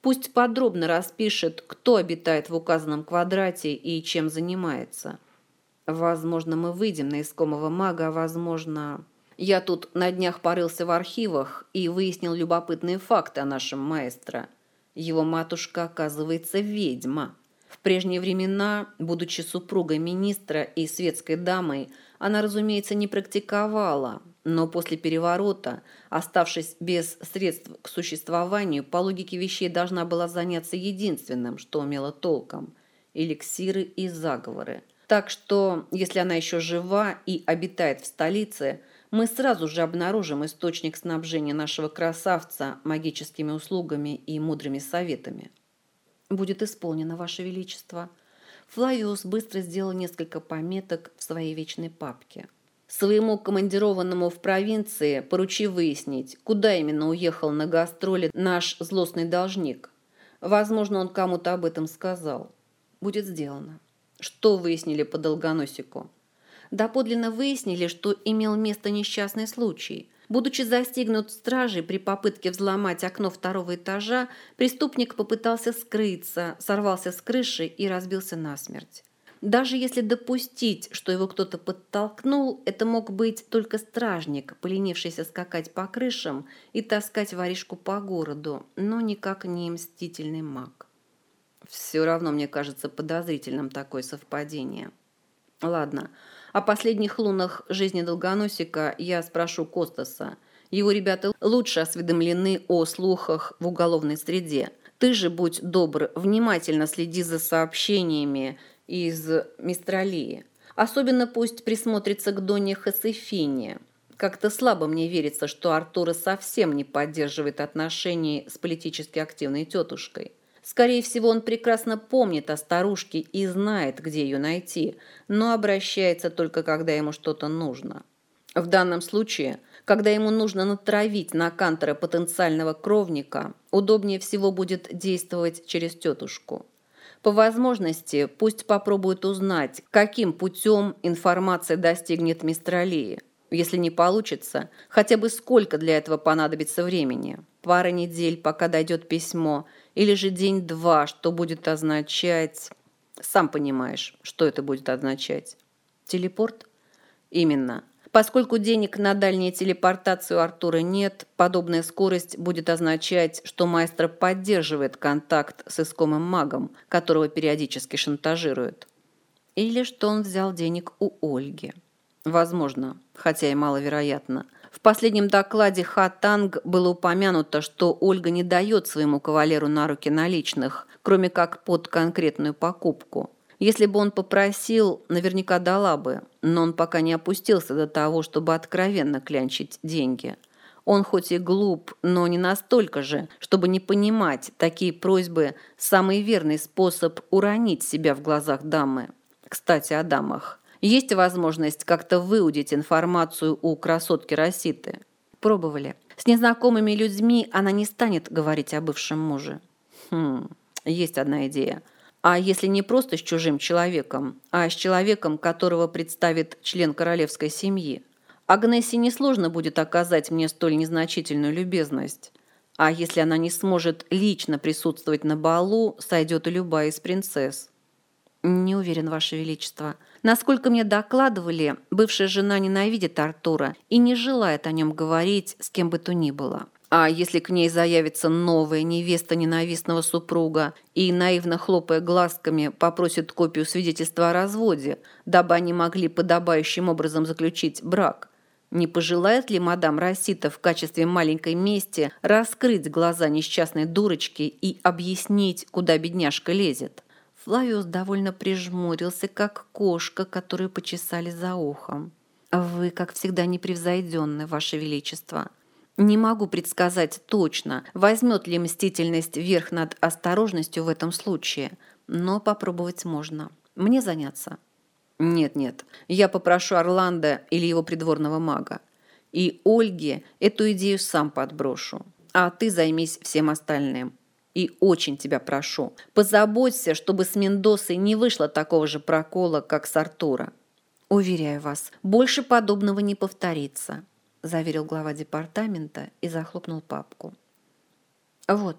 Пусть подробно распишет, кто обитает в указанном квадрате и чем занимается. Возможно, мы выйдем на искомого мага, а возможно... Я тут на днях порылся в архивах и выяснил любопытные факты о нашем маэстро. Его матушка, оказывается, ведьма. В прежние времена, будучи супругой министра и светской дамой, она, разумеется, не практиковала, но после переворота, оставшись без средств к существованию, по логике вещей должна была заняться единственным, что умела толком – эликсиры и заговоры. Так что, если она еще жива и обитает в столице, мы сразу же обнаружим источник снабжения нашего красавца магическими услугами и мудрыми советами. «Будет исполнено, Ваше Величество». Флавиус быстро сделал несколько пометок в своей вечной папке. Своему командированному в провинции поручи выяснить, куда именно уехал на гастроли наш злостный должник. Возможно, он кому-то об этом сказал. Будет сделано. Что выяснили по долгоносику? Доподлинно выяснили, что имел место несчастный случай. Будучи застигнут стражей при попытке взломать окно второго этажа, преступник попытался скрыться, сорвался с крыши и разбился насмерть. Даже если допустить, что его кто-то подтолкнул, это мог быть только стражник, поленившийся скакать по крышам и таскать воришку по городу, но никак не мстительный маг. Все равно мне кажется подозрительным такое совпадение. Ладно, о последних лунах жизни Долгоносика я спрошу Костаса. Его ребята лучше осведомлены о слухах в уголовной среде. Ты же, будь добр, внимательно следи за сообщениями из Мистралии. Особенно пусть присмотрится к Доне Хосефине. Как-то слабо мне верится, что Артура совсем не поддерживает отношений с политически активной тетушкой. Скорее всего, он прекрасно помнит о старушке и знает, где ее найти, но обращается только, когда ему что-то нужно. В данном случае, когда ему нужно натравить на Кантера потенциального кровника, удобнее всего будет действовать через тетушку. По возможности, пусть попробует узнать, каким путем информация достигнет Мистралии. Если не получится, хотя бы сколько для этого понадобится времени. Пара недель, пока дойдет письмо, или же день-два, что будет означать... Сам понимаешь, что это будет означать. Телепорт? Именно. Поскольку денег на дальнюю телепортацию Артура нет, подобная скорость будет означать, что маэстро поддерживает контакт с искомым магом, которого периодически шантажирует. Или что он взял денег у Ольги. Возможно, хотя и маловероятно. В последнем докладе Хатанг было упомянуто, что Ольга не дает своему кавалеру на руки наличных, кроме как под конкретную покупку. Если бы он попросил, наверняка дала бы, но он пока не опустился до того, чтобы откровенно клянчить деньги. Он хоть и глуп, но не настолько же, чтобы не понимать, такие просьбы – самый верный способ уронить себя в глазах дамы. Кстати, о дамах. Есть возможность как-то выудить информацию у красотки Роситы? Пробовали. С незнакомыми людьми она не станет говорить о бывшем муже. Есть одна идея. А если не просто с чужим человеком, а с человеком, которого представит член королевской семьи? Агнессе несложно будет оказать мне столь незначительную любезность. А если она не сможет лично присутствовать на балу, сойдет и любая из принцесс. Не уверен, Ваше Величество. Насколько мне докладывали, бывшая жена ненавидит Артура и не желает о нем говорить с кем бы то ни было. А если к ней заявится новая невеста ненавистного супруга и, наивно хлопая глазками, попросит копию свидетельства о разводе, дабы они могли подобающим образом заключить брак, не пожелает ли мадам Росита в качестве маленькой мести раскрыть глаза несчастной дурочки и объяснить, куда бедняжка лезет? Флавиус довольно прижмурился, как кошка, которую почесали за ухом. «Вы, как всегда, непревзойденны, Ваше Величество. Не могу предсказать точно, возьмет ли мстительность верх над осторожностью в этом случае, но попробовать можно. Мне заняться?» «Нет, я попрошу Орландо или его придворного мага. И Ольге эту идею сам подброшу, а ты займись всем остальным. И очень тебя прошу, позаботься, чтобы с Мендосой не вышло такого же прокола, как с Артура». «Уверяю вас, больше подобного не повторится», заверил глава департамента и захлопнул папку. «Вот,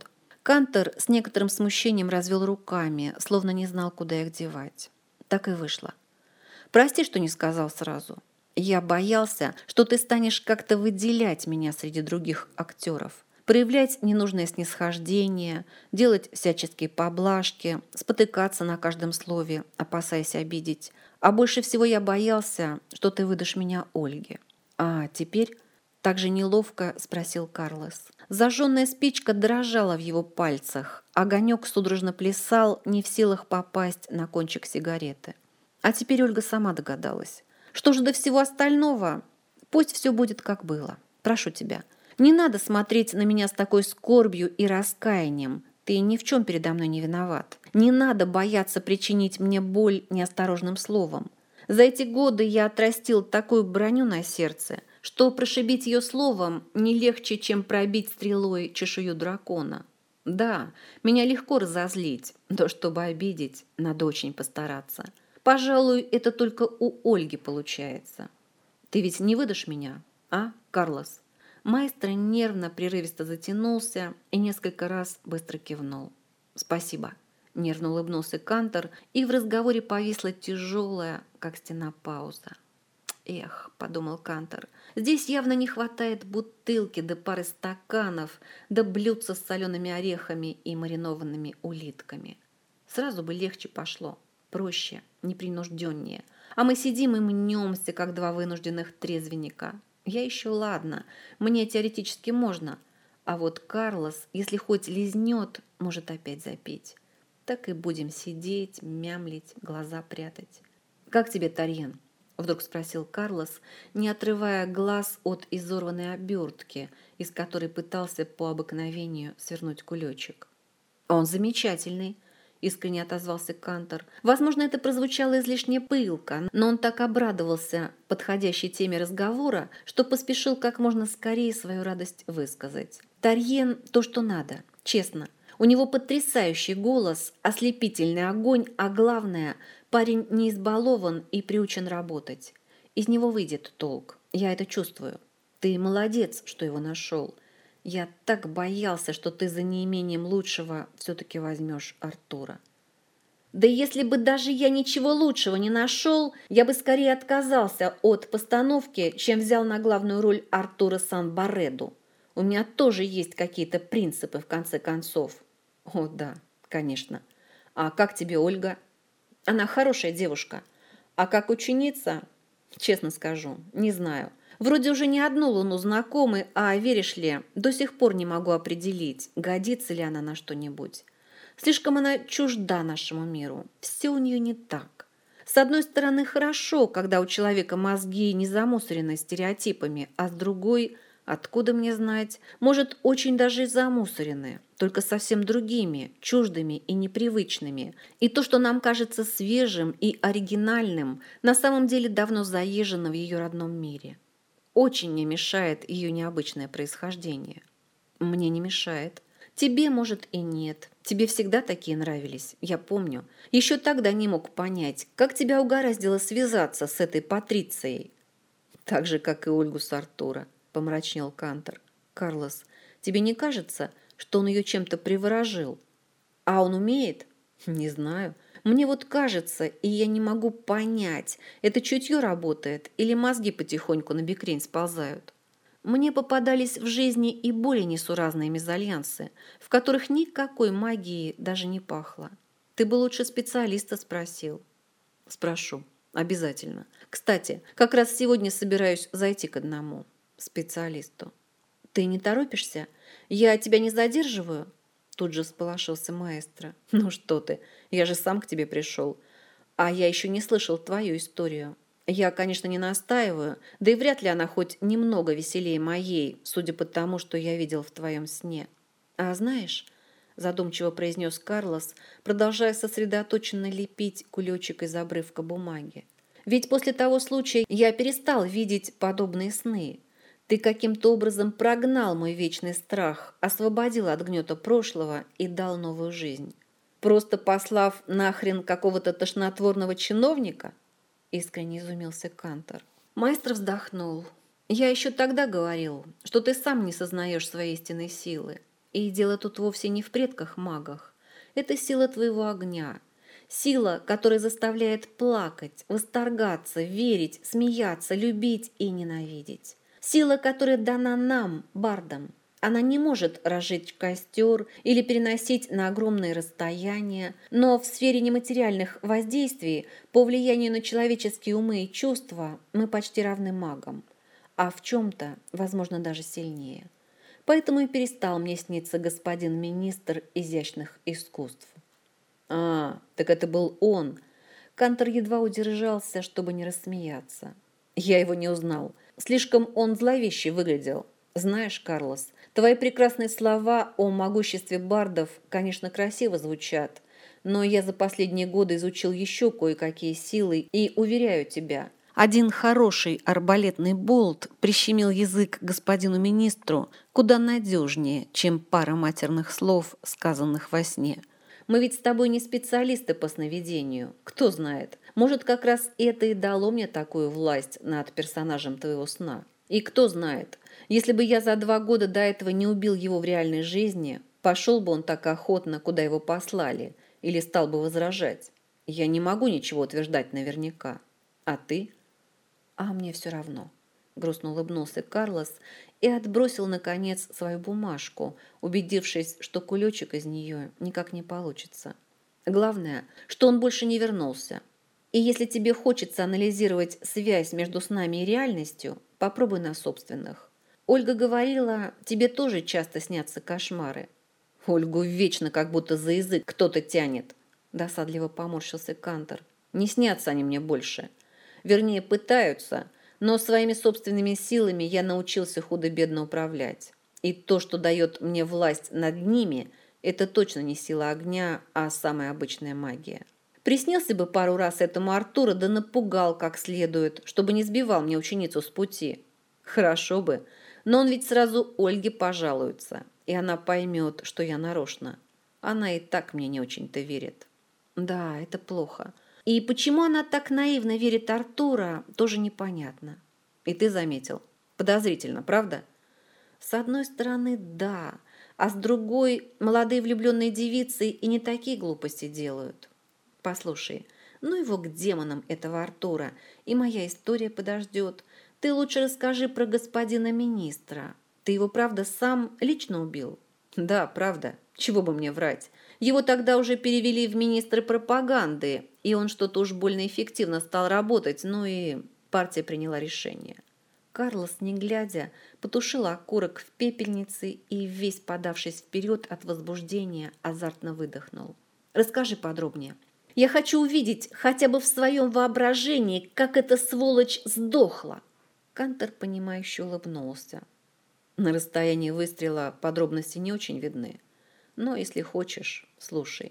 Кантор с некоторым смущением развел руками, словно не знал, куда их девать. Так и вышло. «Прости, что не сказал сразу. Я боялся, что ты станешь как-то выделять меня среди других актеров, проявлять ненужное снисхождение, делать всяческие поблажки, спотыкаться на каждом слове, опасаясь обидеть. А больше всего я боялся, что ты выдашь меня Ольге. А теперь...» Так же неловко спросил Карлос. Зажженная спичка дрожала в его пальцах. Огонек судорожно плясал, не в силах попасть на кончик сигареты. А теперь Ольга сама догадалась. Что же до всего остального? Пусть все будет, как было. Прошу тебя, не надо смотреть на меня с такой скорбью и раскаянием. Ты ни в чем передо мной не виноват. Не надо бояться причинить мне боль неосторожным словом. За эти годы я отрастил такую броню на сердце, что прошибить ее словом не легче, чем пробить стрелой чешую дракона. Да, меня легко разозлить, но чтобы обидеть, надо очень постараться. Пожалуй, это только у Ольги получается. Ты ведь не выдашь меня, а, Карлос?» Маэстро нервно, прерывисто затянулся и несколько раз быстро кивнул. «Спасибо», – нервно улыбнулся Кантор, и в разговоре повисла тяжелая, как стена, пауза. «Эх», – подумал Кантор, – «здесь явно не хватает бутылки да пары стаканов, да блюдца с солеными орехами и маринованными улитками. Сразу бы легче пошло, проще, непринужденнее. А мы сидим и мнемся, как два вынужденных трезвенника. Я еще ладно, мне теоретически можно. А вот Карлос, если хоть лизнет, может опять запить. Так и будем сидеть, мямлить, глаза прятать». «Как тебе, Тарьен?» – вдруг спросил Карлос, не отрывая глаз от изорванной обертки, из которой пытался по обыкновению свернуть кулечек. «Он замечательный», – искренне отозвался Кантор. Возможно, это прозвучало излишне пылко, но он так обрадовался подходящей теме разговора, что поспешил как можно скорее свою радость высказать. «Тарьен – то, что надо, честно. У него потрясающий голос, ослепительный огонь, а главное – парень не избалован и приучен работать. Из него выйдет толк, я это чувствую. Ты молодец, что его нашел. Я так боялся, что ты за неимением лучшего все-таки возьмешь Артура». «Да если бы даже я ничего лучшего не нашел, я бы скорее отказался от постановки, чем взял на главную роль Артура Сан-Барреду. У меня тоже есть какие-то принципы, в конце концов». «О, да, конечно. А как тебе Ольга?» «Она хорошая девушка. А как ученица, честно скажу, не знаю. Вроде уже не одну луну знакомы, а, веришь ли, до сих пор не могу определить, годится ли она на что-нибудь. Слишком она чужда нашему миру. Все у нее не так. С одной стороны, хорошо, когда у человека мозги не замусорены стереотипами, а с другой, откуда мне знать, может, очень даже и замусорены, только совсем другими, чуждыми и непривычными. И то, что нам кажется свежим и оригинальным, на самом деле давно заезжено в ее родном мире. Очень мне мешает ее необычное происхождение». «Мне не мешает. Тебе, может, и нет. Тебе всегда такие нравились, я помню. Еще тогда не мог понять, как тебя угораздило связаться с этой Патрицией». «Так же, как и Ольгу с Артура», – помрачнел Кантор. «Карлос, тебе не кажется, что он ее чем-то приворожил? А он умеет? Не знаю. Мне вот кажется, и я не могу понять, это чутье работает или мозги потихоньку на бекрень сползают. Мне попадались в жизни и более несуразные мезальянсы, в которых никакой магии даже не пахло. Ты бы лучше специалиста спросил». «Спрошу. Обязательно. Кстати, как раз сегодня собираюсь зайти к одному специалисту». «Ты не торопишься? Я тебя не задерживаю?» Тут же всполошился маэстро. «Ну что ты, я же сам к тебе пришел. А я еще не слышал твою историю. Я, конечно, не настаиваю, да и вряд ли она хоть немного веселее моей, судя по тому, что я видел в твоем сне. А знаешь, задумчиво произнес Карлос, продолжая сосредоточенно лепить кулечек из обрывка бумаги. Ведь после того случая я перестал видеть подобные сны. Ты каким-то образом прогнал мой вечный страх, освободил от гнета прошлого и дал новую жизнь. Просто послав нахрен какого-то тошнотворного чиновника?» Искренне изумился Кантор. Маэстро вздохнул. «Я еще тогда говорил, что ты сам не сознаешь своей истинной силы. И дело тут вовсе не в предках-магах. Это сила твоего огня. Сила, которая заставляет плакать, восторгаться, верить, смеяться, любить и ненавидеть. Сила, которая дана нам, бардам. Она не может разжечь костер или переносить на огромные расстояния, но в сфере нематериальных воздействий по влиянию на человеческие умы и чувства мы почти равны магам, а в чем-то, возможно, даже сильнее. Поэтому и перестал мне сниться господин министр изящных искусств. А, так это был он. Кантор едва удержался, чтобы не рассмеяться. Я его не узнал. Слишком он зловеще выглядел. Знаешь, Карлос, твои прекрасные слова о могуществе бардов, конечно, красиво звучат, но я за последние годы изучил еще кое-какие силы и, уверяю тебя, один хороший арбалетный болт прищемил язык господину министру куда надежнее, чем пара матерных слов, сказанных во сне. Мы ведь с тобой не специалисты по сновидению. Кто знает, может, как раз это и дало мне такую власть над персонажем твоего сна. И кто знает, если бы я за 2 года до этого не убил его в реальной жизни, пошел бы он так охотно, куда его послали, или стал бы возражать. Я не могу ничего утверждать наверняка. А ты? А мне все равно. Грустно улыбнулся Карлос и отбросил, наконец, свою бумажку, убедившись, что кулечек из нее никак не получится. Главное, что он больше не вернулся. И если тебе хочется анализировать связь между снами и реальностью, попробуй на собственных. Ольга говорила, тебе тоже часто снятся кошмары. Ольгу вечно как будто за язык кто-то тянет. Досадливо поморщился Кантор. Не снятся они мне больше. Вернее, пытаются, но своими собственными силами я научился худо-бедно управлять. И то, что дает мне власть над ними, это точно не сила огня, а самая обычная магия. Приснился бы пару раз этому Артуру, да напугал как следует, чтобы не сбивал мне ученицу с пути. Хорошо бы, но он ведь сразу Ольге пожалуется, и она поймет, что я нарочно. Она и так мне не очень-то верит. Да, это плохо. И почему она так наивно верит Артура, тоже непонятно. И ты заметил. Подозрительно, правда? С одной стороны, да, а с другой, молодые влюбленные девицы и не такие глупости делают. Послушай, ну его к демонам этого Артура, и моя история подождет. Ты лучше расскажи про господина министра. Ты его, правда, сам лично убил? Да, правда. Чего бы мне врать? Его тогда уже перевели в министры пропаганды, и он что-то уж больно эффективно стал работать, ну и партия приняла решение. Карлос, не глядя, потушил окурок в пепельнице и, весь подавшись вперед от возбуждения, азартно выдохнул. Расскажи подробнее. Я хочу увидеть хотя бы в своем воображении, как эта сволочь сдохла. Кантор, понимающе улыбнулся. На расстоянии выстрела подробности не очень видны. Но, если хочешь, слушай.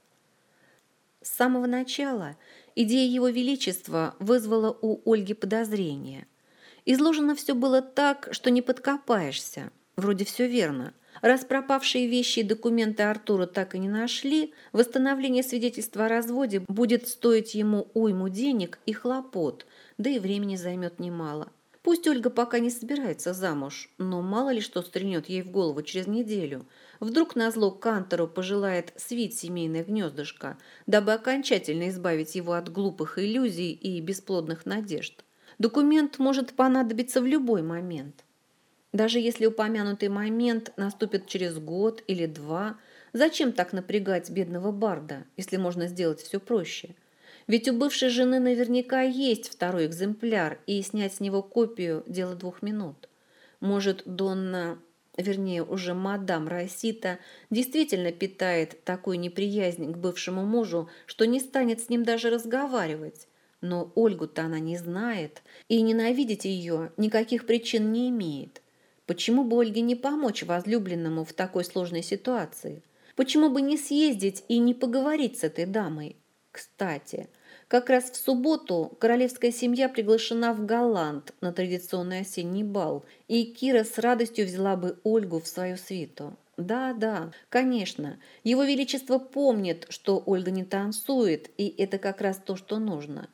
С самого начала идея Его Величества вызвала у Ольги подозрения. Изложено все было так, что не подкопаешься. Вроде все верно. Раз пропавшие вещи и документы Артура так и не нашли, восстановление свидетельства о разводе будет стоить ему уйму денег и хлопот, да и времени займет немало. Пусть Ольга пока не собирается замуж, но мало ли что стрельнет ей в голову через неделю. Вдруг назло Кантору пожелает свить семейное гнездышко, дабы окончательно избавить его от глупых иллюзий и бесплодных надежд. Документ может понадобиться в любой момент. Даже если упомянутый момент наступит через год или 2, зачем так напрягать бедного барда, если можно сделать все проще? Ведь у бывшей жены наверняка есть второй экземпляр, и снять с него копию – дело 2 минут. Может, Донна, вернее, уже мадам Росита, действительно питает такую неприязнь к бывшему мужу, что не станет с ним даже разговаривать. Но Ольгу-то она не знает, и ненавидеть ее никаких причин не имеет. Почему бы Ольге не помочь возлюбленному в такой сложной ситуации? Почему бы не съездить и не поговорить с этой дамой? Кстати, как раз в субботу королевская семья приглашена в Голланд на традиционный осенний бал, и Кира с радостью взяла бы Ольгу в свою свиту. Да, конечно, Его Величество помнит, что Ольга не танцует, и это как раз то, что нужно.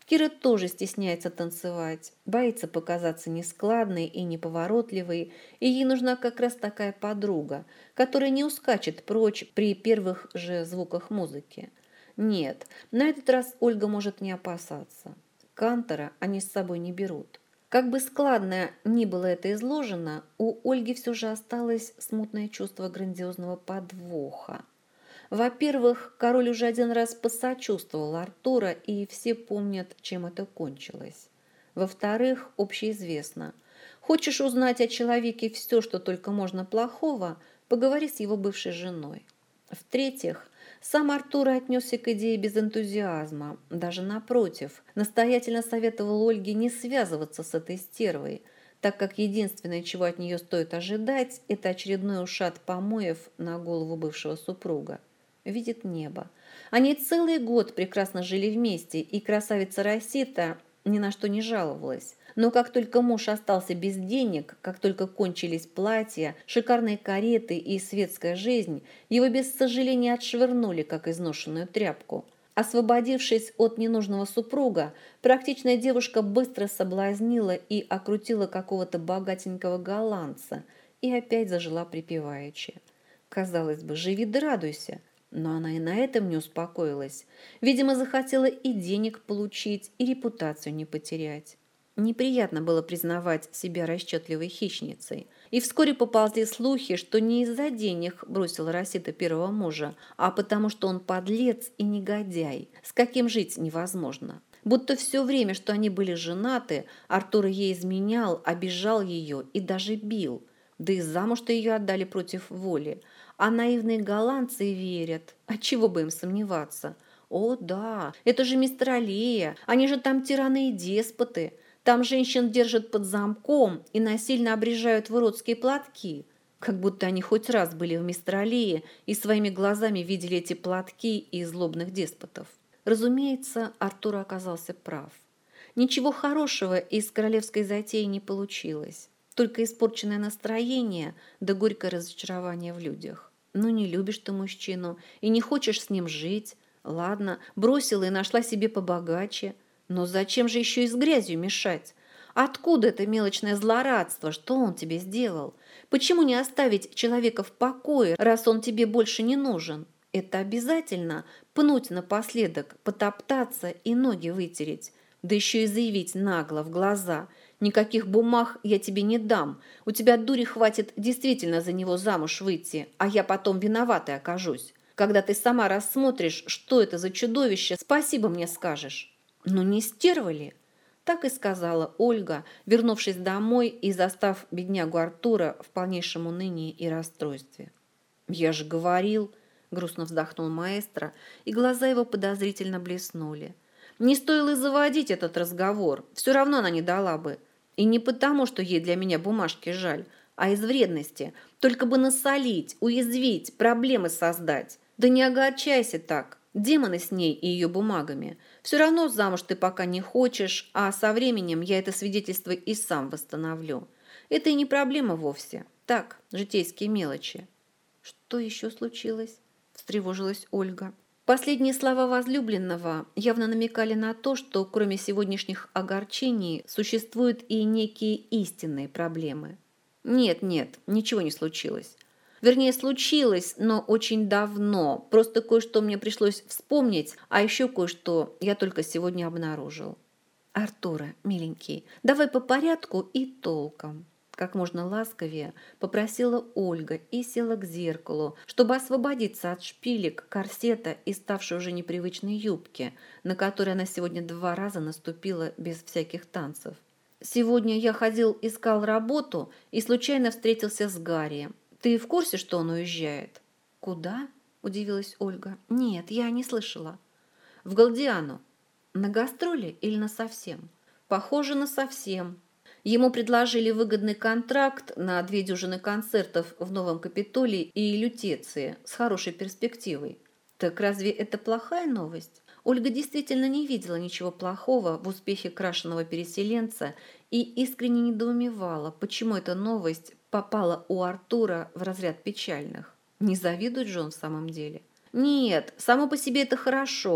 Кира тоже стесняется танцевать, боится показаться нескладной и неповоротливой, и ей нужна как раз такая подруга, которая не ускачет прочь при первых же звуках музыки. Нет, на этот раз Ольга может не опасаться. Кантора они с собой не берут. Как бы складно ни было это изложено, у Ольги все же осталось смутное чувство грандиозного подвоха. Во-первых, король уже один раз посочувствовал Артура, и все помнят, чем это кончилось. Во-вторых, общеизвестно. Хочешь узнать о человеке все, что только можно плохого, поговори с его бывшей женой. В-третьих, сам Артур отнесся к идее без энтузиазма, даже напротив, настоятельно советовал Ольге не связываться с этой стервой, так как единственное, чего от нее стоит ожидать, это очередной ушат помоев на голову бывшего супруга. Видит небо. Они целый год прекрасно жили вместе, и красавица Росита ни на что не жаловалась. Но как только муж остался без денег, как только кончились платья, шикарные кареты и светская жизнь, его без сожаления отшвырнули, как изношенную тряпку. Освободившись от ненужного супруга, практичная девушка быстро соблазнила и окрутила какого-то богатенького голландца и опять зажила припеваючи. Казалось бы, живи да радуйся. Но она и на этом не успокоилась. Видимо, захотела и денег получить, и репутацию не потерять. Неприятно было признавать себя расчетливой хищницей. И вскоре поползли слухи, что не из-за денег бросила Росита первого мужа, а потому что он подлец и негодяй, с каким жить невозможно. Будто все время, что они были женаты, Артур ей изменял, обижал ее и даже бил. Да и замуж-то ее отдали против воли. А наивные голландцы верят. Отчего бы им сомневаться? О, да, это же мистралия. Они же там тираны и деспоты. Там женщин держат под замком и насильно обрежают в уродские платки. Как будто они хоть раз были в Мистралии и своими глазами видели эти платки и злобных деспотов. Разумеется, Артур оказался прав. Ничего хорошего из королевской затеи не получилось. Только испорченное настроение да горькое разочарование в людях. Ну, не любишь ты мужчину и не хочешь с ним жить. Ладно, бросила и нашла себе побогаче. Но зачем же еще и с грязью мешать? Откуда это мелочное злорадство? Что он тебе сделал? Почему не оставить человека в покое, раз он тебе больше не нужен? Это обязательно пнуть напоследок, потоптаться и ноги вытереть. Да еще и заявить нагло в глаза: никаких бумаг я тебе не дам. У тебя дури хватит действительно за него замуж выйти, а я потом виноватой окажусь. Когда ты сама рассмотришь, что это за чудовище, спасибо мне скажешь. Ну не стерва ли? Так и сказала Ольга, вернувшись домой и застав беднягу Артура в полнейшем унынии и расстройстве. «Я же говорил», – грустно вздохнул маэстро, и глаза его подозрительно блеснули. «Не стоило и заводить этот разговор, все равно она не дала бы. И не потому, что ей для меня бумажки жаль, а из вредности, только бы насолить, уязвить, проблемы создать. Да не огорчайся так, демоны с ней и ее бумагами. Все равно замуж ты пока не хочешь, а со временем я это свидетельство и сам восстановлю. Это и не проблема вовсе, так, житейские мелочи». «Что еще случилось?» – встревожилась Ольга. Последние слова возлюбленного явно намекали на то, что кроме сегодняшних огорчений существуют и некие истинные проблемы. Нет, ничего не случилось. Вернее, случилось, но очень давно. Просто кое-что мне пришлось вспомнить, а еще кое-что я только сегодня обнаружил. «Артура, миленький, давай по порядку и толком». Как можно ласковее попросила Ольга и села к зеркалу, чтобы освободиться от шпилек, корсета и ставшей уже непривычной юбки, на которой она сегодня 2 раза наступила без всяких танцев. «Сегодня я искал работу и случайно встретился с Гарри. Ты в курсе, что он уезжает?» «Куда?» – удивилась Ольга. «Нет, я не слышала». «В Галдиану. На гастроли или насовсем?» «Похоже, насовсем». Ему предложили выгодный контракт на 2 дюжины концертов в Новом Капитолии и Лютеции с хорошей перспективой. Так разве это плохая новость? Ольга действительно не видела ничего плохого в успехе крашеного переселенца и искренне недоумевала, почему эта новость попала у Артура в разряд печальных. Не завидует же он в самом деле? Нет, само по себе это хорошо.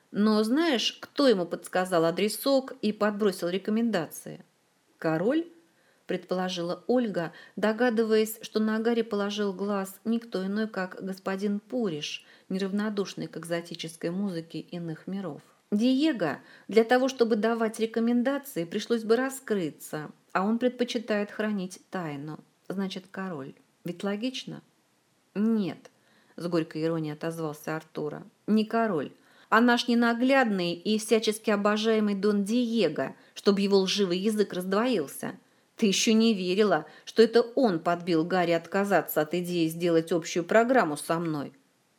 Но знаешь, кто ему подсказал адресок и подбросил рекомендации? Король, предположила Ольга, догадываясь, что на Гарри положил глаз никто иной, как господин Пуриш, неравнодушный к экзотической музыке иных миров. Диего для того, чтобы давать рекомендации, пришлось бы раскрыться, а он предпочитает хранить тайну. Значит, король. Ведь логично? Нет, с горькой иронией отозвался Артура. Не король, а наш ненаглядный и всячески обожаемый Дон Диего, чтобы его лживый язык раздвоился. Ты еще не верила, что это он подбил Гарри отказаться от идеи сделать общую программу со мной.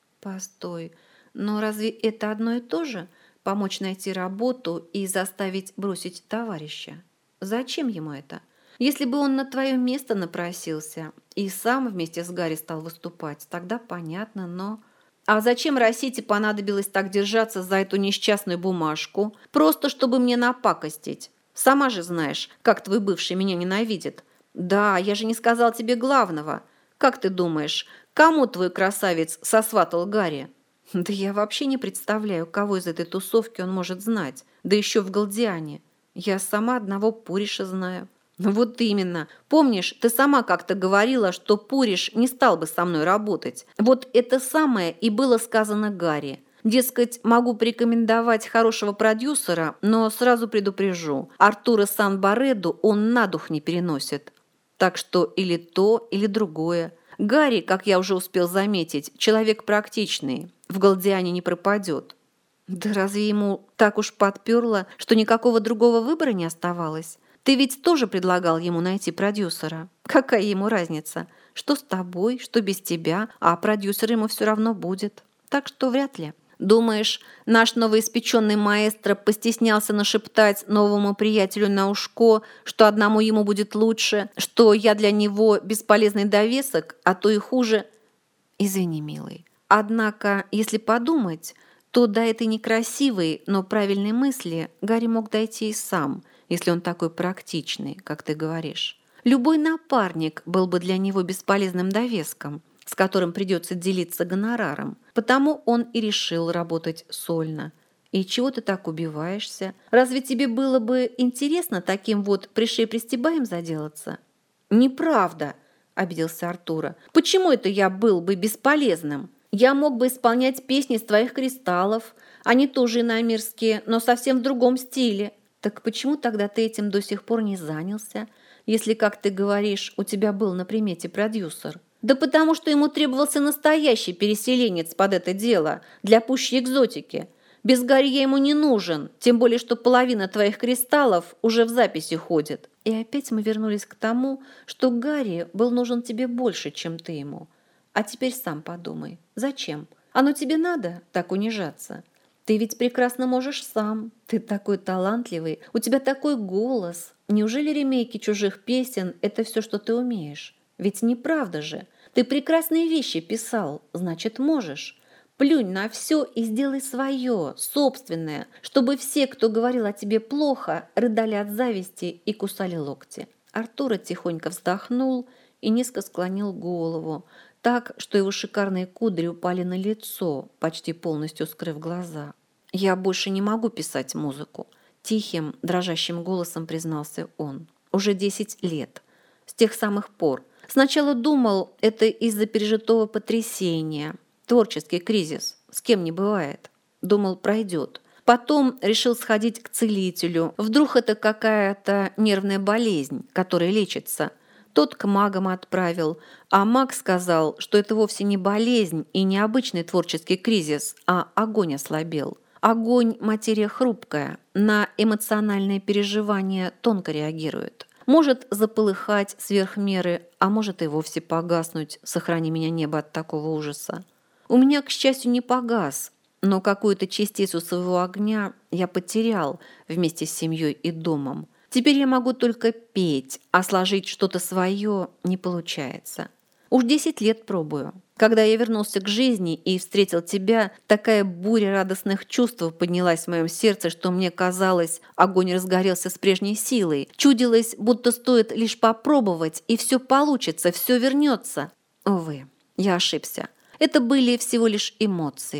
Постой, но разве это одно и то же? Помочь найти работу и заставить бросить товарища? Зачем ему это? Если бы он на твое место напросился и сам вместе с Гарри стал выступать, тогда понятно, но... А зачем Росите понадобилось так держаться за эту несчастную бумажку? Просто чтобы мне напакостить. Сама же знаешь, как твой бывший меня ненавидит. Да, я же не сказал тебе главного. Как ты думаешь, кому твой красавец сосватал Гарри? Да я вообще не представляю, кого из этой тусовки он может знать. Да еще в Галдиане. Я сама одного Пуриша знаю. Вот именно. Помнишь, ты сама как-то говорила, что Пуриш не стал бы со мной работать. Вот это самое и было сказано Гарри. Дескать, могу порекомендовать хорошего продюсера, но сразу предупрежу, Артура Сан-Бареду он на дух не переносит. Так что или то, или другое. Гарри, как я уже успел заметить, человек практичный, в Галдиане не пропадет. Да разве ему так уж подперло, что никакого другого выбора не оставалось? Ты ведь тоже предлагал ему найти продюсера. Какая ему разница? Что с тобой, что без тебя, а продюсер ему все равно будет. Так что вряд ли. Думаешь, наш новоиспеченный маэстро постеснялся нашептать новому приятелю на ушко, что одному ему будет лучше, что я для него бесполезный довесок, а то и хуже? Извини, милый. Однако, если подумать, то до этой некрасивой, но правильной мысли Гарри мог дойти и сам, если он такой практичный, как ты говоришь. Любой напарник был бы для него бесполезным довеском, с которым придется делиться гонораром. Потому он и решил работать сольно. И чего ты так убиваешься? Разве тебе было бы интересно таким вот пришей-пристебаем заделаться? Неправда, обиделся Артура. Почему это я был бы бесполезным? Я мог бы исполнять песни из твоих кристаллов. Они тоже иномирские, но совсем в другом стиле. Так почему тогда ты этим до сих пор не занялся, если, как ты говоришь, у тебя был на примете продюсер? Да потому что ему требовался настоящий переселенец под это дело, для пущей экзотики. Без Гарри я ему не нужен, тем более, что половина твоих кристаллов уже в записи ходит. И опять мы вернулись к тому, что Гарри был нужен тебе больше, чем ты ему. А теперь сам подумай, зачем? Оно тебе надо так унижаться? Ты ведь прекрасно можешь сам. Ты такой талантливый, у тебя такой голос. Неужели ремейки чужих песен – это все, что ты умеешь? Ведь неправда же. Ты прекрасные вещи писал, значит, можешь. Плюнь на все и сделай свое, собственное, чтобы все, кто говорил о тебе плохо, рыдали от зависти и кусали локти. Артура тихонько вздохнул и низко склонил голову, так, что его шикарные кудри упали на лицо, почти полностью скрыв глаза. «Я больше не могу писать музыку», – тихим, дрожащим голосом признался он. «Уже 10 лет. С тех самых пор. Сначала думал, это из-за пережитого потрясения. Творческий кризис. С кем не бывает. Думал, пройдет. Потом решил сходить к целителю. Вдруг это какая-то нервная болезнь, которая лечится. Тот к магам отправил, а маг сказал, что это вовсе не болезнь и не обычный творческий кризис, а огонь ослабел. Огонь – материя хрупкая, на эмоциональные переживания тонко реагирует. Может заполыхать сверх меры, а может и вовсе погаснуть, сохрани меня небо от такого ужаса. У меня, к счастью, не погас, но какую-то частицу своего огня я потерял вместе с семьей и домом. Теперь я могу только петь, а сложить что-то свое не получается. Уж 10 лет пробую. Когда я вернулся к жизни и встретил тебя, такая буря радостных чувств поднялась в моем сердце, что мне казалось, огонь разгорелся с прежней силой. Чудилось, будто стоит лишь попробовать, и все получится, все вернется. Увы, я ошибся. Это были всего лишь эмоции.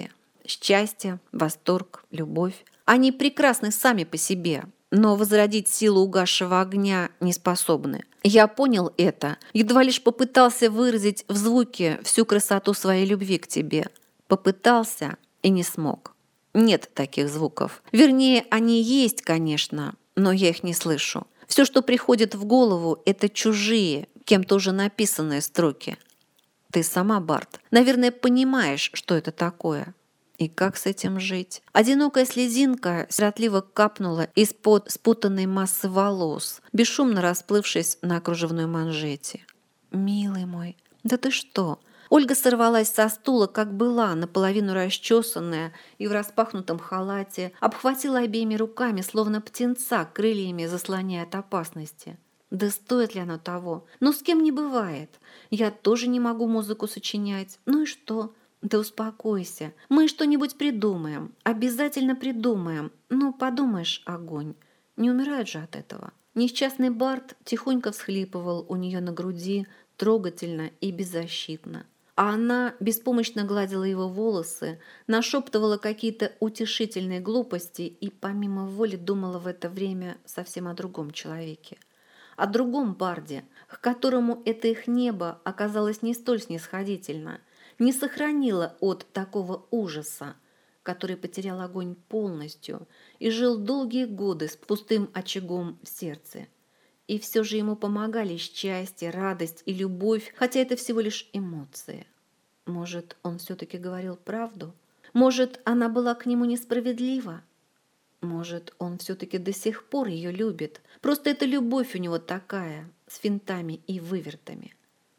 Счастье, восторг, любовь. Они прекрасны сами по себе, но возродить силу угасшего огня не способны. Я понял это, едва лишь попытался выразить в звуке всю красоту своей любви к тебе. Попытался и не смог. Нет таких звуков. Вернее, они есть, конечно, но я их не слышу. Все, что приходит в голову, это чужие, кем-то уже написанные строки. Ты сама, Барт, наверное, понимаешь, что это такое. И как с этим жить? Одинокая слезинка сиротливо капнула из-под спутанной массы волос, бесшумно расплывшись на кружевной манжете. «Милый мой, да ты что?» Ольга сорвалась со стула, как была, наполовину расчесанная и в распахнутом халате, обхватила обеими руками, словно птенца, крыльями заслоняя от опасности. Да стоит ли оно того? Ну, с кем не бывает. Я тоже не могу музыку сочинять. Ну и что? Да успокойся. Мы что-нибудь придумаем. Обязательно придумаем. Ну, подумаешь, огонь. Не умирают же от этого. Несчастный Барт тихонько всхлипывал у нее на груди, трогательно и беззащитно. А она беспомощно гладила его волосы, нашептывала какие-то утешительные глупости и помимо воли думала в это время совсем о другом человеке. О другом Барде, к которому это их небо оказалось не столь снисходительно, не сохранило от такого ужаса, который потерял огонь полностью и жил долгие годы с пустым очагом в сердце. И все же ему помогали счастье, радость и любовь, хотя это всего лишь эмоции. Может, он все-таки говорил правду? Может, она была к нему несправедлива? Может, он все-таки до сих пор ее любит? Просто эта любовь у него такая, с финтами и вывертами.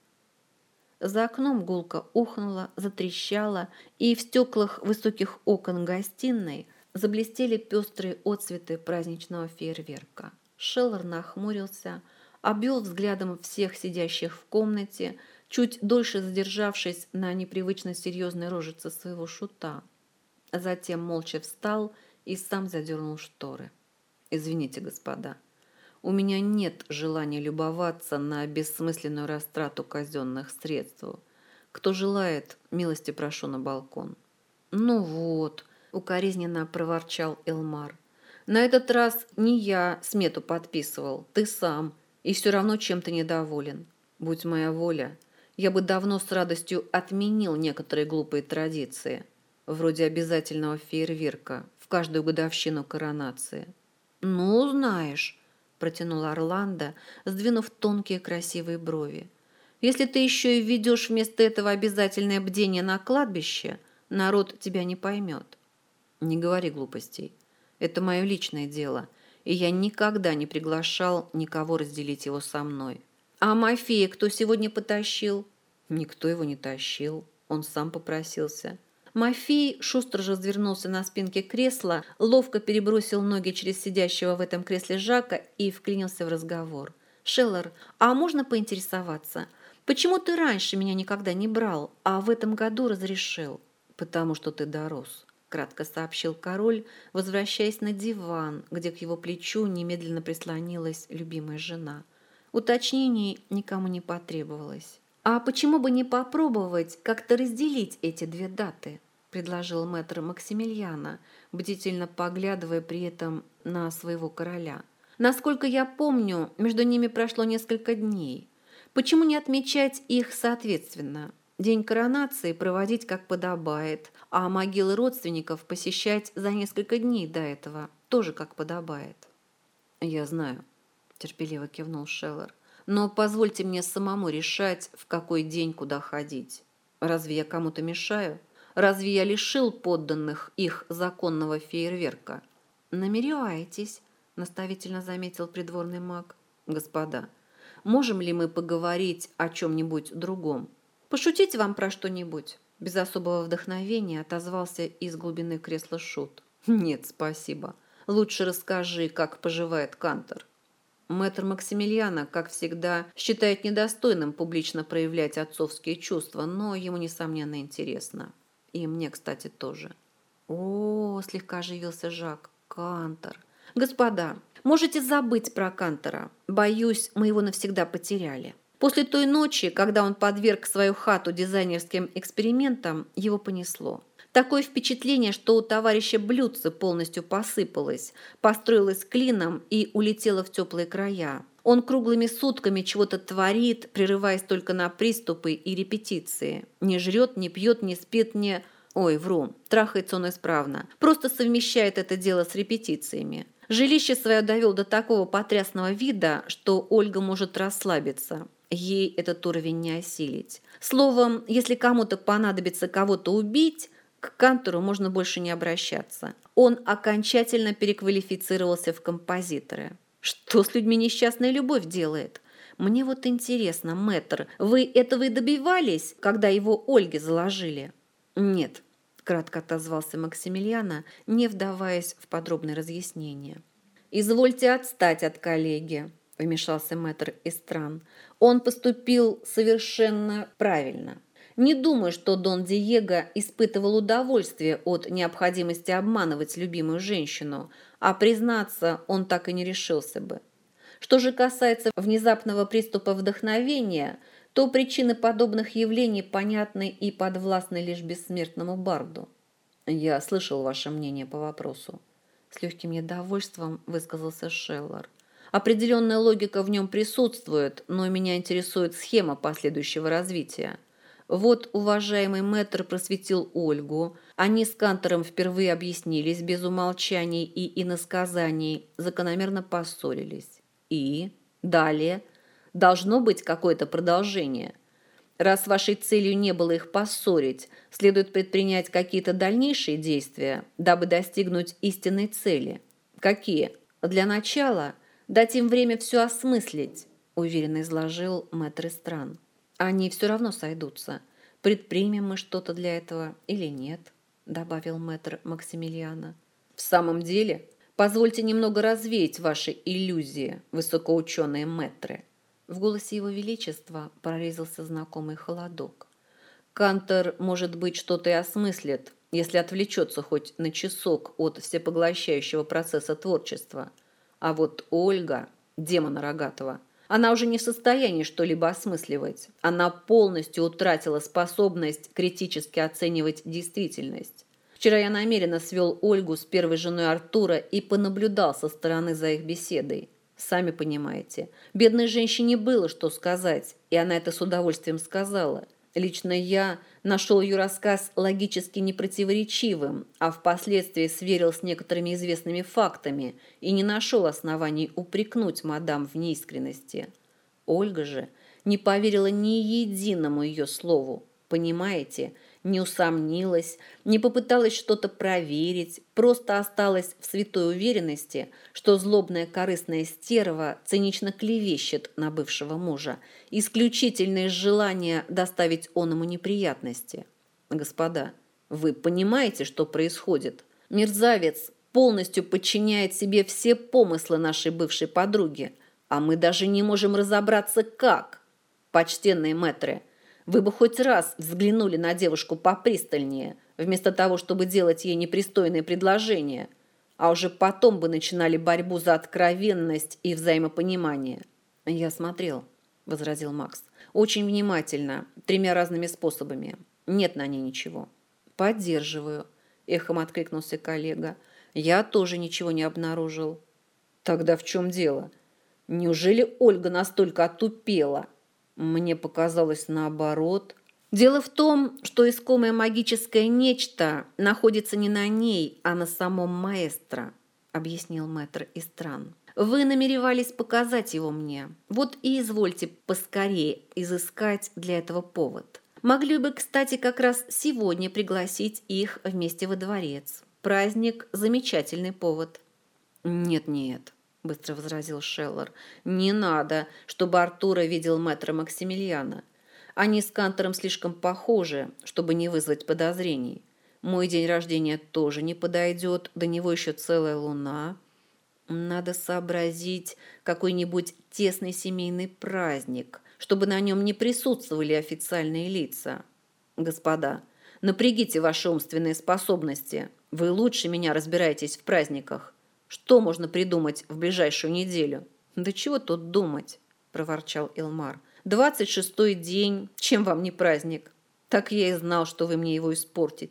За окном гулко ухнула, затрещала, и в стеклах высоких окон гостиной заблестели пестрые отцветы праздничного фейерверка. Шеллер нахмурился, обвел взглядом всех сидящих в комнате, чуть дольше задержавшись на непривычно серьезной рожице своего шута. Затем молча встал и сам задернул шторы. «Извините, господа, у меня нет желания любоваться на бессмысленную растрату казенных средств. Кто желает, милости прошу на балкон». «Ну вот», — укоризненно проворчал Элмар. «На этот раз не я смету подписывал, ты сам, и все равно чем-то недоволен. Будь моя воля, я бы давно с радостью отменил некоторые глупые традиции, вроде обязательного фейерверка в каждую годовщину коронации». «Ну, знаешь», — протянула Орландо, сдвинув тонкие красивые брови, «если ты еще и введешь вместо этого обязательное бдение на кладбище, народ тебя не поймет». «Не говори глупостей. Это мое личное дело, и я никогда не приглашал никого разделить его со мной». «А Мафея кто сегодня потащил?» «Никто его не тащил, он сам попросился». Мафей шустро же развернулся на спинке кресла, ловко перебросил ноги через сидящего в этом кресле Жака и вклинился в разговор. «Шеллер, а можно поинтересоваться, почему ты раньше меня никогда не брал, а в этом году разрешил?» «Потому что ты дорос», — кратко сообщил король, возвращаясь на диван, где к его плечу немедленно прислонилась любимая жена. Уточнений никому не потребовалось. «А почему бы не попробовать как-то разделить эти две даты?» – предложил мэтр Максимилиана, бдительно поглядывая при этом на своего короля. «Насколько я помню, между ними прошло несколько дней. Почему не отмечать их соответственно? День коронации проводить как подобает, а могилы родственников посещать за несколько дней до этого тоже как подобает». «Я знаю», – терпеливо кивнул Шеллер. «Но позвольте мне самому решать, в какой день куда ходить. Разве я кому-то мешаю? Разве я лишил подданных их законного фейерверка?» «Намереваетесь», — наставительно заметил придворный маг. «Господа, можем ли мы поговорить о чем-нибудь другом? Пошутить вам про что-нибудь?» Без особого вдохновения отозвался из глубины кресла шут. «Нет, спасибо. Лучше расскажи, как поживает Кантор». Мэтр Максимилиана, как всегда, считает недостойным публично проявлять отцовские чувства, но ему, несомненно, интересно. И мне, кстати, тоже. «О, — слегка оживился Жак, — Кантор. Господа, можете забыть про Кантора. Боюсь, мы его навсегда потеряли. После той ночи, когда он подверг свою хату дизайнерским экспериментам, его понесло. Такое впечатление, что у товарища блюдце полностью посыпалось, построилось клином и улетело в теплые края. Он круглыми сутками чего-то творит, прерываясь только на приступы и репетиции. Не жрет, не пьет, не спит, не... Ой, вру, трахается он исправно. Просто совмещает это дело с репетициями. Жилище свое довел до такого потрясного вида, что Ольга может расслабиться. Ей этот уровень не осилить. Словом, если кому-то понадобится кого-то убить, к Кантору можно больше не обращаться. Он окончательно переквалифицировался в композиторы. Что с людьми несчастная любовь делает? Мне вот интересно, мэтр, вы этого и добивались, когда его Ольге заложили? Нет, кратко отозвался Максимилиана, не вдаваясь в подробные разъяснения. Извольте отстать от коллеги, вмешался мэтр Истран. Он поступил совершенно правильно. Не думаю, что Дон Диего испытывал удовольствие от необходимости обманывать любимую женщину, а признаться он так и не решился бы. Что же касается внезапного приступа вдохновения, то причины подобных явлений понятны и подвластны лишь бессмертному барду. Я слышал ваше мнение по вопросу. С легким недовольством высказался Шеллар. Определенная логика в нем присутствует, но меня интересует схема последующего развития. Вот уважаемый мэтр просветил Ольгу. Они с Кантором впервые объяснились без умолчаний и иносказаний, закономерно поссорились. И далее должно быть какое-то продолжение. Раз вашей целью не было их поссорить, следует предпринять какие-то дальнейшие действия, дабы достигнуть истинной цели. Какие? Для начала дать им время все осмыслить, уверенно изложил мэтр Истран. Они все равно сойдутся. Предпримем мы что-то для этого или нет, добавил мэтр Максимилиана. В самом деле, позвольте немного развеять ваши иллюзии, высокоученые мэтры. В голосе его величества прорезался знакомый холодок. Кантор, может быть, что-то и осмыслит, если отвлечется хоть на часок от всепоглощающего процесса творчества. А вот Ольга, демона рогатого, она уже не в состоянии что-либо осмысливать. Она полностью утратила способность критически оценивать действительность. Вчера я намеренно свел Ольгу с первой женой Артура и понаблюдал со стороны за их беседой. Сами понимаете, бедной женщине было что сказать, и она это с удовольствием сказала. Лично я нашел ее рассказ логически непротиворечивым, а впоследствии сверил с некоторыми известными фактами и не нашел оснований упрекнуть мадам в неискренности. Ольга же не поверила ни единому ее слову. Понимаете, не усомнилась, не попыталась что-то проверить, просто осталась в святой уверенности, что злобная корыстная стерва цинично клевещет на бывшего мужа, исключительно из желания доставить оному неприятности. Господа, вы понимаете, что происходит? Мерзавец полностью подчиняет себе все помыслы нашей бывшей подруги, а мы даже не можем разобраться, как. Почтенные мэтры, вы бы хоть раз взглянули на девушку попристальнее, вместо того, чтобы делать ей непристойные предложения, а уже потом бы начинали борьбу за откровенность и взаимопонимание. «Я смотрел», — возразил Макс, — «очень внимательно, 3 разными способами. Нет на ней ничего». «Поддерживаю», — эхом откликнулся коллега. «Я тоже ничего не обнаружил». «Тогда в чем дело? Неужели Ольга настолько отупела?» Мне показалось наоборот. Дело в том, что искомое магическое нечто находится не на ней, а на самом маэстро, объяснил мэтр Истран. Вы намеревались показать его мне. Вот и извольте поскорее изыскать для этого повод. Могли бы, кстати, как раз сегодня пригласить их вместе во дворец. Праздник – замечательный повод. Нет, быстро возразил Шеллар. Не надо, чтобы Артура видел мэтра Максимилиана. Они с Кантором слишком похожи, чтобы не вызвать подозрений. Мой день рождения тоже не подойдет, до него еще целая луна. Надо сообразить какой-нибудь тесный семейный праздник, чтобы на нем не присутствовали официальные лица. Господа, напрягите ваши умственные способности. Вы лучше меня разбираетесь в праздниках. Что можно придумать в ближайшую неделю? Да чего тут думать, проворчал Илмар. 26-й день, чем вам не праздник? Так я и знал, что вы мне его испортите.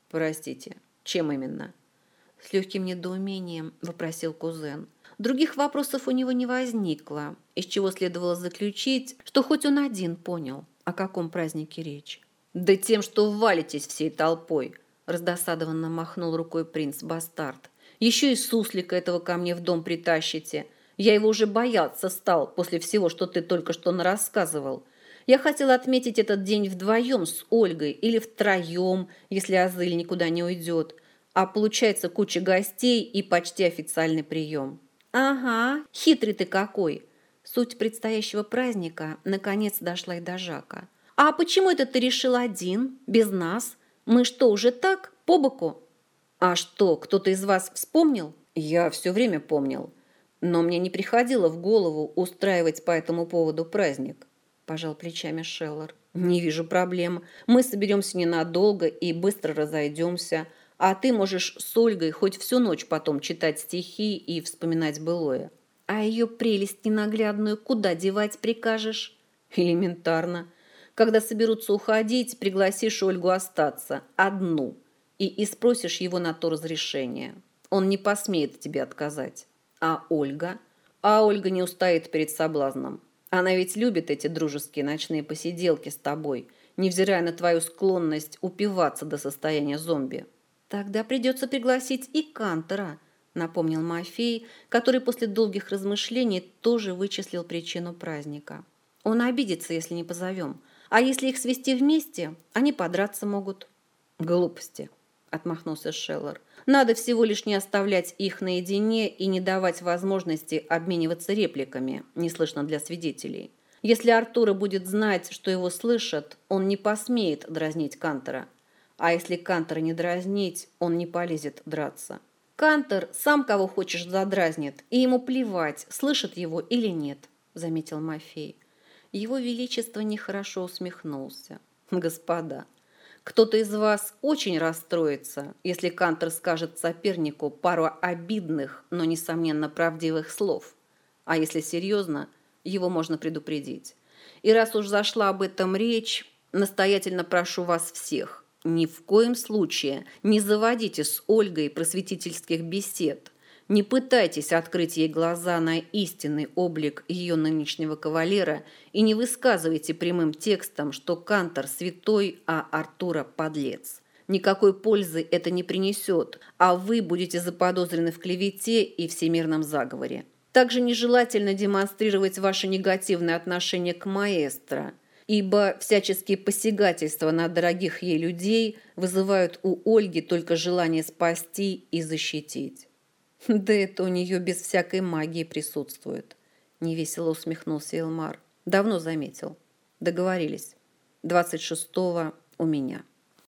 Простите, чем именно? С легким недоумением вопросил кузен. Других вопросов у него не возникло, из чего следовало заключить, что хоть он один понял, о каком празднике речь. «Да тем, что валитесь всей толпой!» – раздосадованно махнул рукой принц-бастард. «Еще и суслика этого ко мне в дом притащите. Я его уже бояться стал после всего, что ты только что нарассказывал. Я хотела отметить этот день вдвоем с Ольгой или втроем, если Азыль никуда не уйдет. А получается куча гостей и почти официальный прием». «Ага, хитрый ты какой!» Суть предстоящего праздника наконец дошла и до Жака. «А почему это ты решил один, без нас? Мы что, уже так, по боку?» «А что, кто-то из вас вспомнил?» «Я все время помнил. Но мне не приходило в голову устраивать по этому поводу праздник», – пожал плечами Шеллар. «Не вижу проблем. Мы соберемся ненадолго и быстро разойдемся. А ты можешь с Ольгой хоть всю ночь потом читать стихи и вспоминать былое. А ее прелесть ненаглядную куда девать прикажешь?» «Элементарно. Когда соберутся уходить, пригласишь Ольгу остаться, одну, и спросишь его на то разрешение. Он не посмеет тебе отказать. А Ольга? А Ольга не устоит перед соблазном. Она ведь любит эти дружеские ночные посиделки с тобой, невзирая на твою склонность упиваться до состояния зомби». «Тогда придется пригласить и Кантора», – напомнил Мафей, который после долгих размышлений тоже вычислил причину праздника. «Он обидится, если не позовем. А если их свести вместе, они подраться могут». «Глупости», – отмахнулся Шеллар. «Надо всего лишь не оставлять их наедине и не давать возможности обмениваться репликами, неслышно для свидетелей. Если Артура будет знать, что его слышат, он не посмеет дразнить Кантора. А если Кантора не дразнить, он не полезет драться. Кантор сам кого хочешь задразнит, и ему плевать, слышат его или нет», – заметил Мафей. Его Величество нехорошо усмехнулся. «Господа, кто-то из вас очень расстроится, если Кантор скажет сопернику пару обидных, но, несомненно, правдивых слов. А если серьезно, его можно предупредить. И раз уж зашла об этом речь, настоятельно прошу вас всех, ни в коем случае не заводите с Ольгой просветительских бесед. Не пытайтесь открыть ей глаза на истинный облик ее нынешнего кавалера и не высказывайте прямым текстом, что Кантор святой, а Артура подлец. Никакой пользы это не принесет, а вы будете заподозрены в клевете и всемирном заговоре. Также нежелательно демонстрировать ваше негативное отношение к маэстро, ибо всяческие посягательства на дорогих ей людей вызывают у Ольги только желание спасти и защитить. «Да это у нее без всякой магии присутствует», – невесело усмехнулся Илмар. «Давно заметил. Договорились. 26-го у меня».